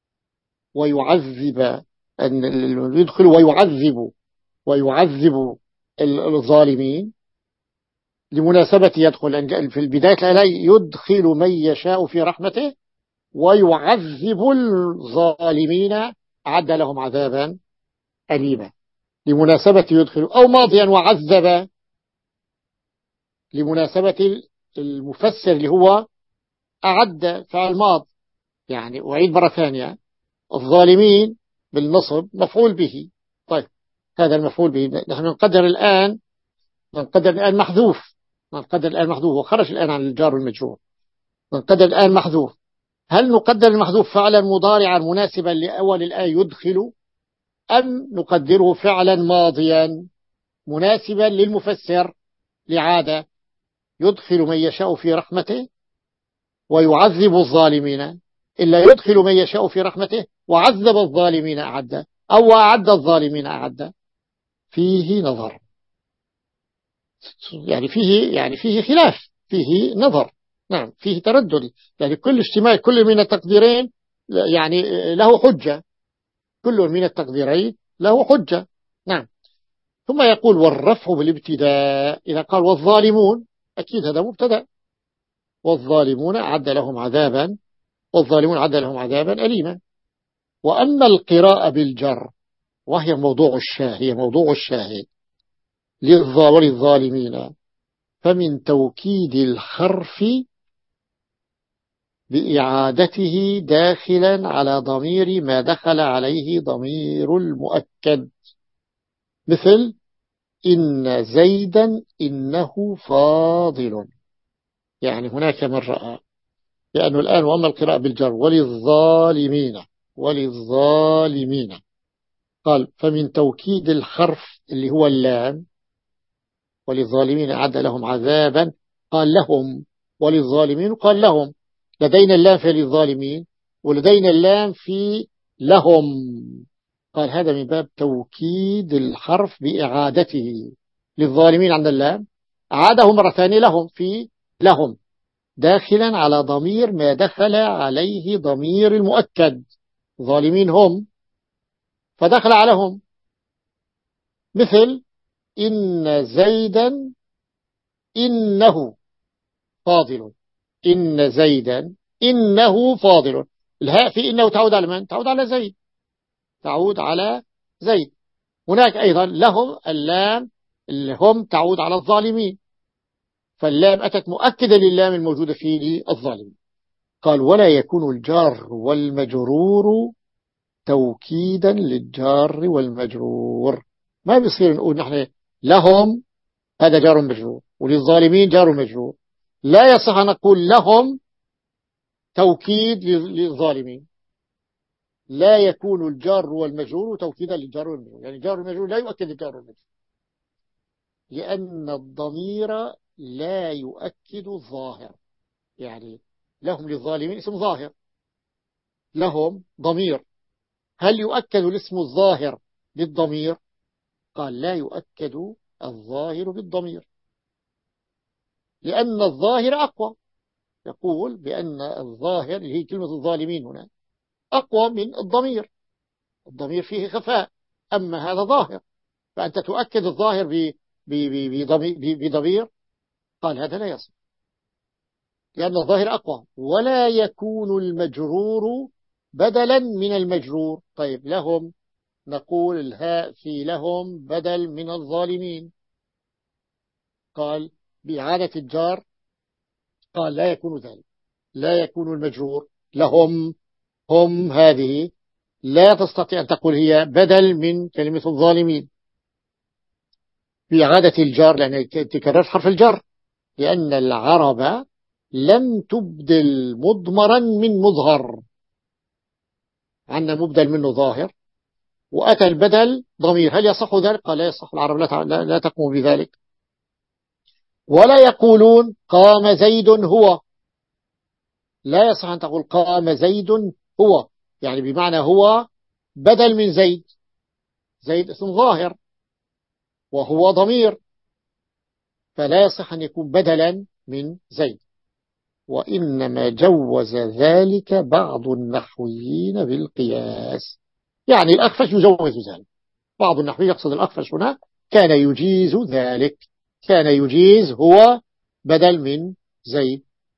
ويعذب، أن يدخل ويعذب ويعذب الظالمين لمناسبة يدخل في البداية الآية يدخل من يشاء في رحمته ويعذب الظالمين أعد لهم عذابا أليما لمناسبة يدخل، أو ماضيا وعذب لمناسبة المفسر اللي هو أعد فعل ماض. يعني أعيد مرة ثانية، الظالمين بالنصب مفعول به. طيب هذا المفعول به نحن نقدر الآن نقدر الآن محذوف نقدر الآن محذوف وخرج الآن عن الجار والمجرور، نقدر الآن محذوف. هل نقدر المحذوف فعلا مضارعا مناسبا لأول الآية يدخل، أم نقدره فعلا ماضيا مناسبا للمفسر لعادة يدخل من يشاء في رحمته ويعذب الظالمين، إلا يدخل من يشاء في رحمته وعذب الظالمين أعد، أو أعد الظالمين أعد؟ فيه نظر، يعني فيه يعني فيه خلاف، فيه نظر، نعم فيه تردد. يعني كل اجتماع كل من التقديرين يعني له حجة، كل من التقديرين له حجة. نعم. ثم يقول والرفع بالابتداء، إذا قال والظالمون أكيد هذا مبتدأ، والظالمون أعد لهم عذابا والظالمون أعد لهم عذابا أليما. وأما القراءة بالجر وهي موضوع الشاهد هي موضوع الشاهد وللظالمين، فمن توكيد الحرف بإعادته داخلا على ضمير ما دخل عليه ضمير المؤكد، مثل إن زيدا إنه فاضل. يعني هناك من رأى، لأنه الآن وأما القراءة بالجر وللظالمين وللظالمين قال فمن توكيد الحرف اللي هو اللام، وللظالمين أعد لهم عذابا قال لهم، وللظالمين قال لهم، لدينا اللام في للظالمين ولدينا اللام في لهم، قال هذا من باب توكيد الحرف بإعادته. للظالمين عند اللام أعاده مرة ثانية لهم في لهم، داخلا على ضمير ما دخل عليه ضمير المؤكد، ظالمين هم فدخل عليهم، مثل إن زيدا إنه فاضل، إن زيدا إنه فاضل. الهاء في إنه تعود على من؟ تعود على زيد، تعود على زيد. هناك أيضا لهم اللام اللي هم تعود على الظالمين، فاللام أتت مؤكدة للام الموجودة في الظالمين. قال ولا يكون الجار والمجرور توكيدا للجار والمجرور. ما بيصير نقول نحن لهم هذا جار مجرور وللظالمين جار مجرور، لا يصح نقول لهم توكيد للظالمين. لا يكون الجار والمجرور توكيدا للجار والمجرور، يعني جار والمجرور لا يؤكد الجار والمجرور، لأن الضمير لا يؤكد الظاهر. يعني لهم للظالمين اسم ظاهر، لهم ضمير، هل يؤكد الاسم الظاهر بالضمير؟ قال لا يؤكد الظاهر بالضمير، لأن الظاهر أقوى. يقول بأن الظاهر اللي هي كلمة الظالمين هنا أقوى من الضمير، الضمير فيه خفاء، أما هذا ظاهر، فأنت تؤكد الظاهر بضمير. قال هذا لا يصح، لأن الظاهر أقوى. ولا يكون المجرور بدلا من المجرور. طيب لهم، نقول الهاء في لهم بدل من الظالمين. قال بإعادة الجار، قال لا يكون ذلك، لا يكون المجرور لهم هم هذه لا تستطيع أن تقول هي بدل من كلمة الظالمين بإعادة الجار، لأن تكرر حرف الجر، لأن العرب لم تبدل مضمرا من مظهر. عندنا مبدل منه ظاهر وأتى البدل ضمير، هل يصح ذلك؟ قال لا يصح، العرب لا, لا تقوم بذلك. ولا يقولون قام زيد هو، لا يصح أن تقول قام زيد هو، يعني بمعنى هو بدل من زيد، زيد اسم ظاهر وهو ضمير، فلا يصح أن يكون بدلا من زيد. وإنما جوز ذلك بعض النحويين بالقياس، يعني الأخفش يجوز ذلك. بعض النحويين يقصد الأخفش هنا كان يجيز ذلك، كان يجيز هو بدل من زيد.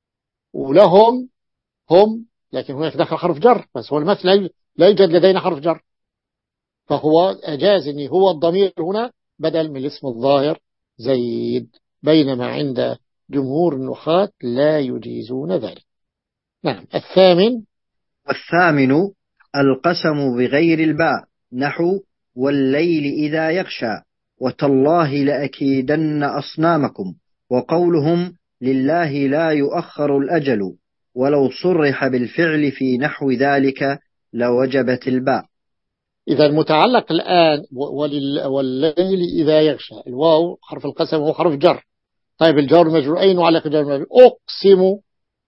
ولهم هم، لكن هناك دخل حرف جر، بس هو المثل لا يوجد لدينا حرف جر، فهو أجاز أن هو الضمير هنا بدل من الاسم الظاهر زيد، بينما عند جمهور النحاة لا يجيزون ذلك. نعم. الثامن، والثامن القسم بغير الباء، نحو والليل إذا يغشى وتالله لأكيدن أصنامكم، وقولهم لله لا يؤخر الأجل، ولو صرح بالفعل في نحو ذلك لوجبت الباء. إذا المتعلق الآن والليل إذا يغشى، الواو حرف القسم هو حرف جر. طيب الجار المجرور أين معلق الجار المجرور؟ أقسم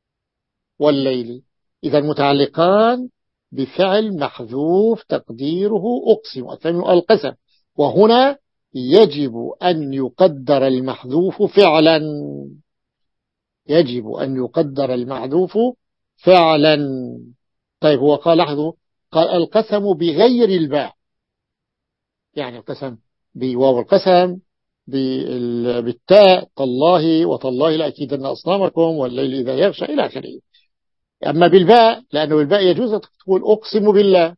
والليل. إذا المتعلقان بفعل محذوف تقديره أقسم، الثاني القسم، وهنا يجب أن يقدر المحذوف فعلا، يجب أن يقدر المحذوف فعلا. طيب هو قال لاحظوا، قال القسم بغير الباء، يعني القسم بواو القسم بالتاء تالله وتالله لأكيدن أصنامكم والليل إذا يغشى إلى آخره. أما بالباء، لأنه بالباء يجوز تقول أقسم بالله،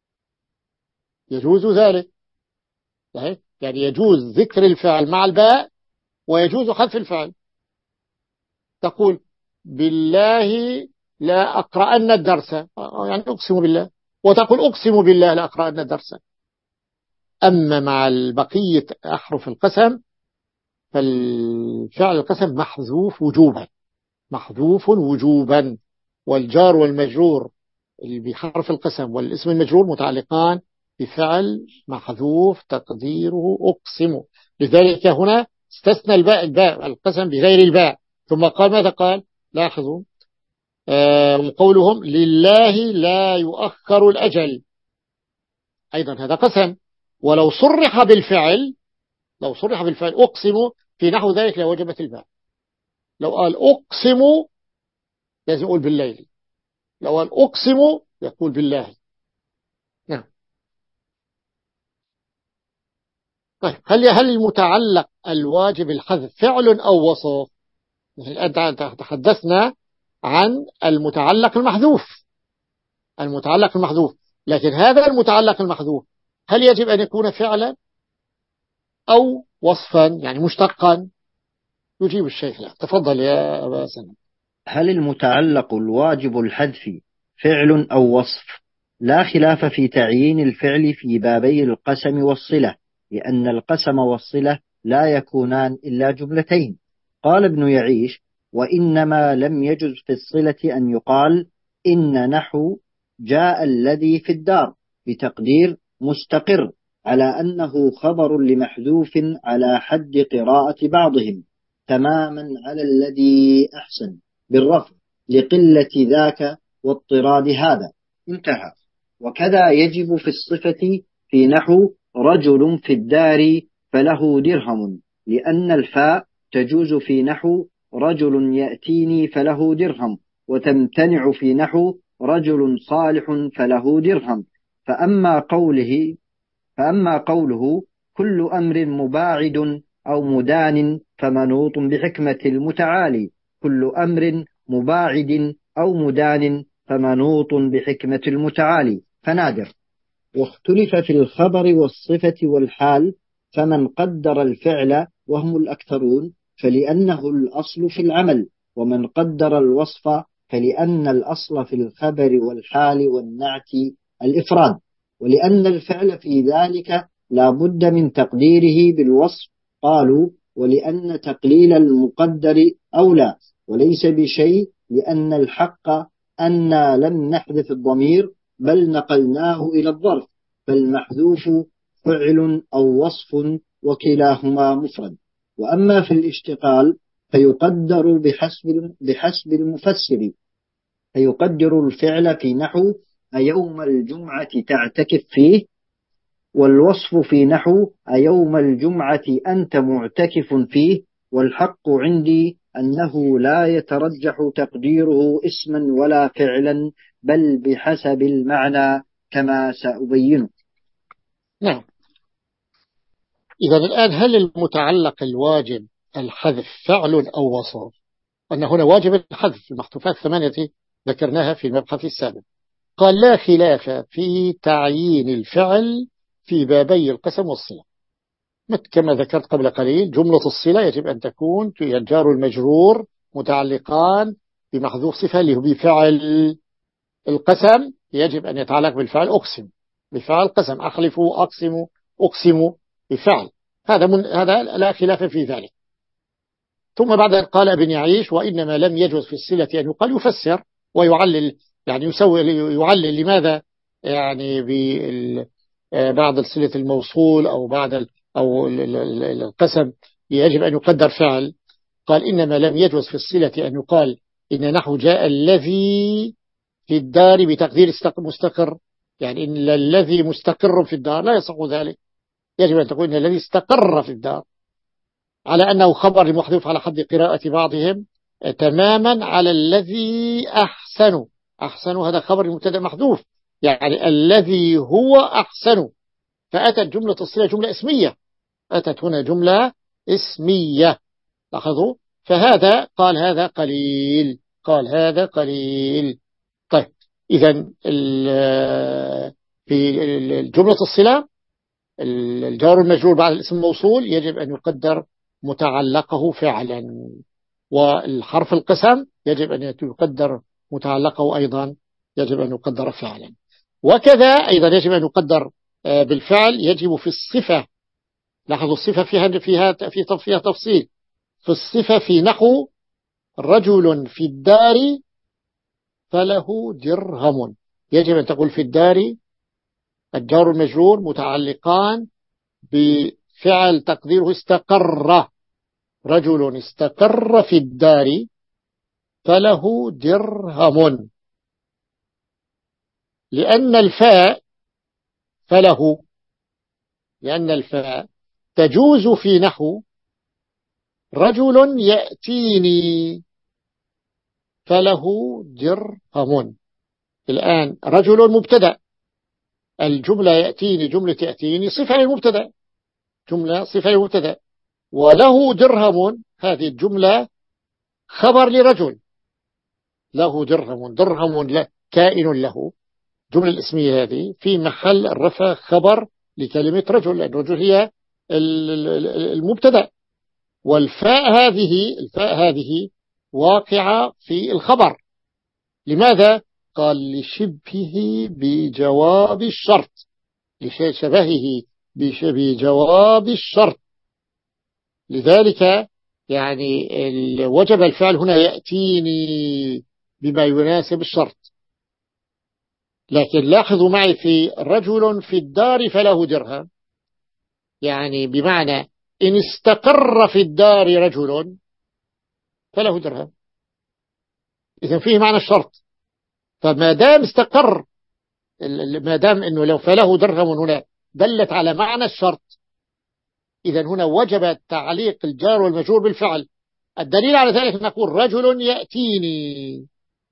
يجوز ذلك، يعني يجوز ذكر الفعل مع الباء ويجوز حذف الفعل. تقول بالله لا أقرأن الدرس، يعني أقسم بالله، وتقول أقسم بالله لا أقرأن الدرس. أما مع البقية أحرف القسم فالفعل القسم محذوف وجوبا، محذوف وجوبا، والجار والمجرور اللي بحرف القسم والاسم المجرور متعلقان بفعل محذوف تقديره أقسم. لذلك هنا استثنى الباء الباء القسم بغير الباء، ثم قال ماذا قال؟ لاحظوا آه وقولهم لله لا يؤخر الأجل، أيضا هذا قسم، ولو صرح بالفعل، لو صرح بالفعل أقسم في نحو ذلك لوجبت الباء. لو قال أقسم لازم يقول بالليل، لو قال أقسم يقول بالله. نعم. طيب هل هل المتعلق الواجب الحذف فعل أو وصف؟ الآن تحدثنا عن المتعلق المحذوف، المتعلق المحذوف، لكن هذا المتعلق المحذوف هل يجب أن يكون فعلا أو وصفا، يعني مشتقا؟ يجيب الشيخ له. تفضل يا أبا سلمة. هل المتعلق الواجب الحذف فعل أو وصف؟ لا خلاف في تعيين الفعل في بابي القسم والصلة، لأن القسم والصلة لا يكونان إلا جملتين. قال ابن يعيش: وإنما لم يجز في الصلة أن يقال إن نحو جاء الذي في الدار بتقدير مستقر، على أنه خبر لمحذوف على حد قراءة بعضهم، تماما على الذي أحسن بالرفع لقلة ذاك واضطراد هذا، انتهى. وكذا يجب في الصفة في نحو رجل في الدار فله درهم، لأن الفاء تجوز في نحو رجل يأتيني فله درهم، وتمتنع في نحو رجل صالح فله درهم. فأما قوله فأما قوله كل أمر مباعد أو مدان فمنوط بحكمة المتعالي، كل أمر مباعد أو مدان فمنوط بحكمة المتعالي، فنادر. واختلف في الخبر والصفة والحال، فمن قدر الفعل وهم الأكثرون فلأنه الأصل في العمل، ومن قدر الوصف فلأن الأصل في الخبر والحال والنعت الإفراد، ولأن الفعل في ذلك لا بد من تقديره بالوصف. قالوا: ولأن تقليل المقدر أولى، وليس بشيء، لأن الحق أنا لم نحذف الضمير بل نقلناه إلى الظرف، فالمحذوف فعل أو وصف وكلاهما مفرد. وأما في الاشتغال فيقدر بحسب بحسب المفسر، فيقدر الفعل في نحو أيوم الجمعة تعتكف فيه، والوصف في نحو أيوم الجمعة أنت معتكف فيه. والحق عندي أنه لا يترجح تقديره اسما ولا فعلا، بل بحسب المعنى كما سأبين. نعم. إذا الآن هل المتعلق الواجب الحذف فعل أو وصف؟ أن هنا واجب الحذف المحذوفات الثمانية ذكرناها في المبحث السابق. قال: لا خلاف في تعيين الفعل في بابي القسم والصلة، كما ذكرت قبل قليل. جملة الصلة يجب أن تكون الجار المجرور متعلقان بمحذوف صفة اللي هو بفعل. القسم يجب أن يتعلق بالفعل أقسم، بفعل قسم، أحلف، أقسم، أقسم، بفعل. هذا من هذا لا خلاف في ذلك. ثم بعد قال ابن يعيش: وإنما لم يجوز في الصلة أن يقال يفسر ويعلل، يعني يسوي يعلل لماذا يعني بعد صلة الموصول أو بعد أو القسم يجب أن يقدر فعل. قال: إنما لم يجوز في الصلة أن يقال إن نحو جاء الذي في الدار بتقدير مستقر، يعني إن الذي مستقر في الدار، لا يصح ذلك. يجب أن تقول إن الذي استقر في الدار، على أنه خبر محذوف على حد قراءة بعضهم، تماما على الذي أحسن. أحسن هذا خبر مبتدأ محذوف، يعني الذي هو أحسن. فأتت جملة الصلة جملة اسمية، أتت هنا جملة اسمية، لاحظوا. فهذا قال هذا قليل، قال هذا قليل. طيب، إذن في جملة الصلة الجار المجرور بعد الاسم الموصول يجب أن يقدر متعلقه فعلا، والحرف القسم يجب أن يقدر متعلقه أيضا، يجب أن يقدر فعلا. وكذا أيضا يجب أن يقدر بالفعل. يجب في الصفة، لاحظوا الصفة فيها فيها فيها تفصيل. في الصفة في نحو رجل في الدار فله درهم، يجب أن تقول في الدار الجار المجرور متعلقان بفعل تقديره استقر، رجل استقر في الدار فله درهم، لأن الفاء فله لأن الفاء تجوز في نحو رجل يأتيني فله درهم. الآن رجل مبتدأ، الجملة يأتيني جملة يأتيني صفة للمبتدأ، جملة صفة للمبتدأ، وله درهم هذه الجملة خبر لرجل، له درهم، درهم كائن له، جملة الاسمية هذه في محل الرفع خبر لكلمة رجل، لأن رجل هي المبتدأ، والفاء هذه الفاء هذه واقعة في الخبر. لماذا؟ قال لشبهه بجواب الشرط، لشبهه بجواب الشرط. لذلك يعني وجب الفعل هنا يأتيني بما يناسب الشرط. لكن لاحظوا معي في رجل في الدار فله درهم، يعني بمعنى إن استقر في الدار رجل فله درهم، إذن فيه معنى الشرط. فما دام استقر، ما دام أنه لو فله درهم هنا دلت على معنى الشرط، إذن هنا وجب تعليق الجار والمجرور بالفعل. الدليل على ذلك نقول رجل يأتيني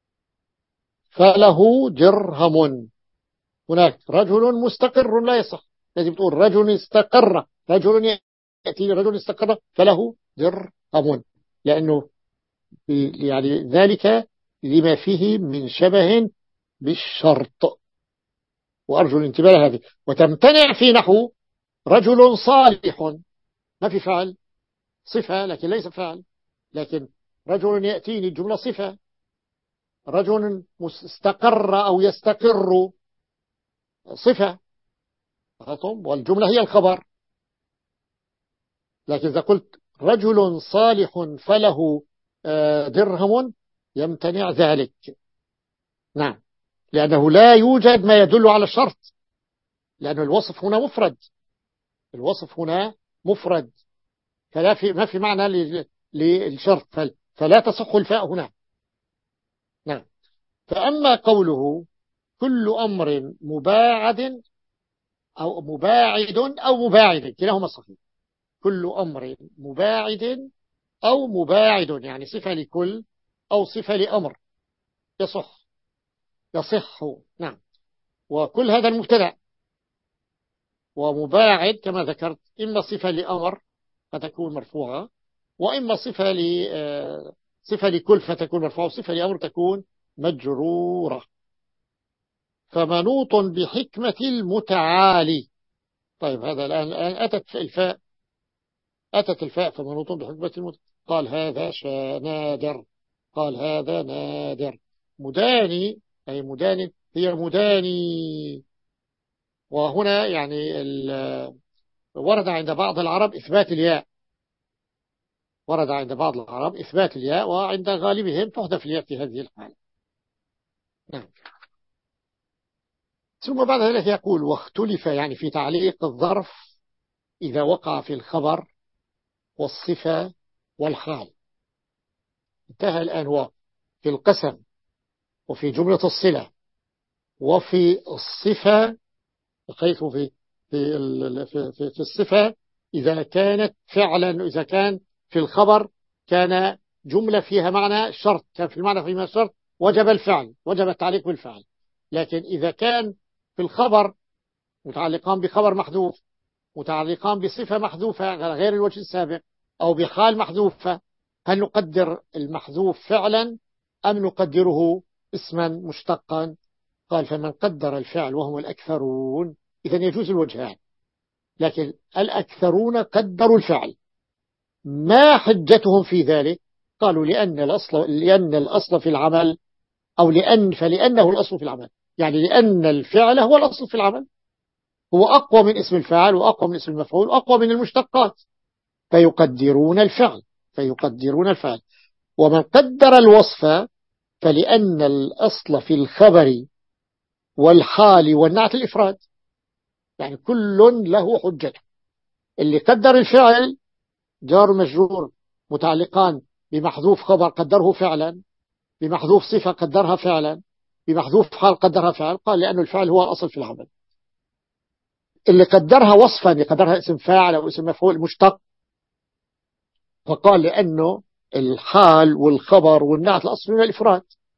فله درهم. هناك رجل مستقر لا يصح، لازم تقول رجل استقر، رجل يأتي رجل استقر فله درهم، لأنه يعني ذلك لما فيه من شبه بالشرط. وأرجو الانتباه هذه. وتمتنع في نحو رجل صالح، ما في فعل، صفة لكن ليس فعل، لكن رجل يأتيني الجملة صفة، رجل استقر أو يستقر صفة، والجملة هي الخبر. لكن إذا قلت رجل صالح فله درهم يمتنع ذلك. نعم، لأنه لا يوجد ما يدل على الشرط، لأن الوصف هنا مفرد، الوصف هنا مفرد، فلا في ما في معنى للشرط، فلا تصح الفاء هنا. نعم. فأما قوله كل أمر مباعد أو مباعد أو مباعد كلاهما صحيح، كل أمر مباعد أو مباعد يعني صفة لكل أو صفة لأمر يصح يصح. نعم. وكل هذا المبتدأ، ومباعد كما ذكرت إما صفة لأمر فتكون مرفوعة، وإما صفة ل صفة لكل فتكون مرفوعة، وصفة لأمر تكون مجرورة. فمنوط بحكمة المتعالي. طيب هذا الآن أتت الفاء أتت الفاء فمنوط بحكمة المتعالي. قال هذا نادر، قال هذا نادر. مداني أي مدان هي مداني. وهنا يعني ورد عند بعض العرب إثبات الياء، ورد عند بعض العرب إثبات الياء، وعند غالبهم تحذف الياء في هذه الحالة. نعم. ثم بعد ذلك يقول واختلف يعني في تعليق الظرف إذا وقع في الخبر والصفة والحال. انتهى الآن هو في القسم وفي جملة الصلة وفي الصفة، حيث في في في في الصفة إذا كانت فعلا، إذا كان في الخبر كان جملة فيها معنى شرط، كان في المعنى فيما شرط وجب الفعل، وجب التعليق بالفعل. لكن إذا كان في الخبر متعلقان بخبر محذوف، متعلقان بصفة محذوفة على غير الوجه السابق، أو بحال محذوفة، هل نقدر المحذوف فعلا أم نقدره اسما مشتقا؟ قال فمن قدر الفعل وهم الأكثرون، إذن يجوز الوجهان. لكن الأكثرون قدروا الفعل، ما حجتهم في ذلك؟ قالوا لأن الأصل لأن الأصل في العمل، أو لأن فلأنه الأصل في العمل، يعني لأن الفعل هو الأصل في العمل، هو أقوى من اسم الفاعل وأقوى من اسم المفعول وأقوى من المشتقات، فيقدرون الفعل فيقدرون الفعل. ومن قدر الوصف فلأن الأصل في الخبر والحال والنعت الإفراد، يعني كل له حجته. اللي قدر الفعل جار مجرور متعلقان بمحذوف خبر قدره فعلا، بمحذوف صفة قدرها فعلا، بمحذوف حال قدرها فعل، قال لأنه الفعل هو الأصل في العمل. اللي قدرها وصفا يقدرها اسم فاعل أو اسم مفعول مشتق، فقال لأنه الحال والخبر والنعت الأصل من الإفراد،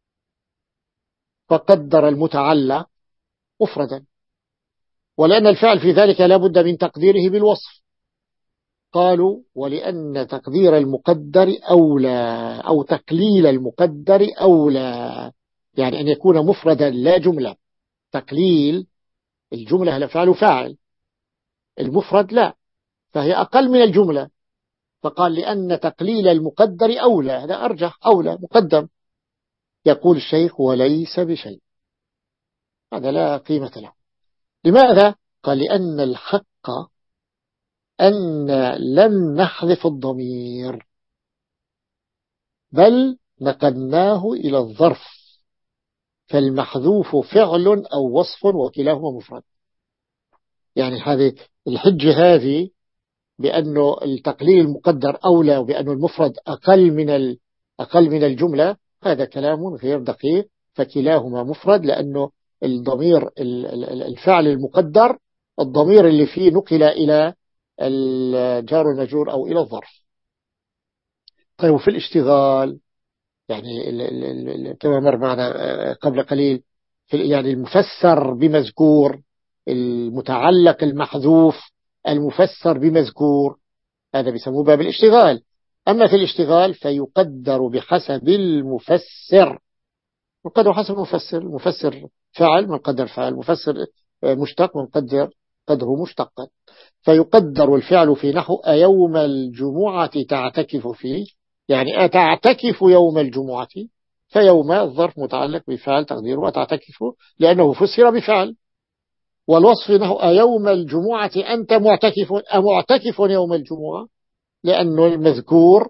فقدر المتعلق مفردا. ولأن الفعل في ذلك لا بد من تقديره بالوصف، قالوا ولأن تقدير المقدر أولى، أو تقليل المقدر أولى، يعني أن يكون مفردا لا جملة. تقليل الجملة لفعل فاعل، المفرد لا، فهي أقل من الجملة، فقال لأن تقليل المقدر أولى، هذا أرجح أولى مقدم. يقول الشيخ وليس بشيء، هذا لا قيمة له. لماذا؟ قال لأن الحق أن لم نحذف الضمير بل نقلناه إلى الظرف، فالمحذوف فعل أو وصف وكلاهما مفرد. يعني هذه الحجة هذه بأنه التقليل المقدر أولى وبأنه المفرد أقل من أقل من الجملة، هذا كلام غير دقيق، فكلاهما مفرد، لأنه الضمير الفعل المقدر الضمير اللي فيه نقل إلى الجار والمجرور أو إلى الظرف. طيب وفي الاشتغال يعني ال ال ال كما مر معنا قبل قليل، في يعني المفسر بمذكور، المتعلق المحذوف المفسر بمذكور، هذا بيسموه باب الاشتغال. أما في الاشتغال فيقدر بحسب المفسر، يقدر حسب المفسر، المفسر فعل من قدر فعل، مفسر مشتق من قدر قدره مشتقا. فيقدر الفعل في نحو أيوم الجمعة تعتكف فيه، يعني أتعتكف يوم الجمعة، فيوم الظرف متعلق بفعل تقديره أتعتكف لأنه فسر بفعل. والوصف نحو أيوم الجمعة أنت معتكف، أمعتكف يوم الجمعة، لأنه المذكور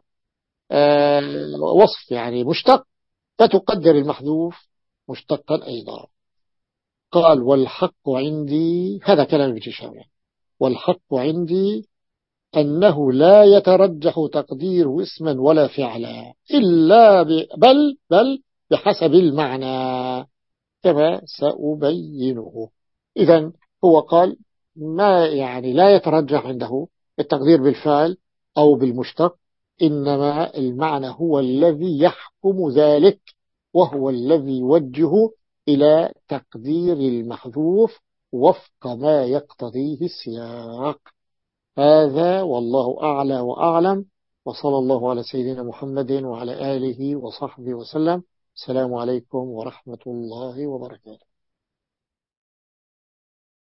وصف يعني مشتق، فتقدر المحذوف مشتقا أيضا. قال والحق عندي، هذا كلام ابن هشام، والحق عندي أنه لا يترجح تقديره اسما ولا فعلا إلا ب... بل بل بحسب المعنى كما سأبينه. إذن هو قال ما يعني لا يترجح عنده التقدير بالفعل أو بالمشتق، إنما المعنى هو الذي يحكم ذلك، وهو الذي يوجه إلى تقدير المحذوف وفق ما يقتضيه السياق. هذا والله أعلى وأعلم، وصلى الله على سيدنا محمد وعلى آله وصحبه وسلم. السلام عليكم ورحمة الله وبركاته.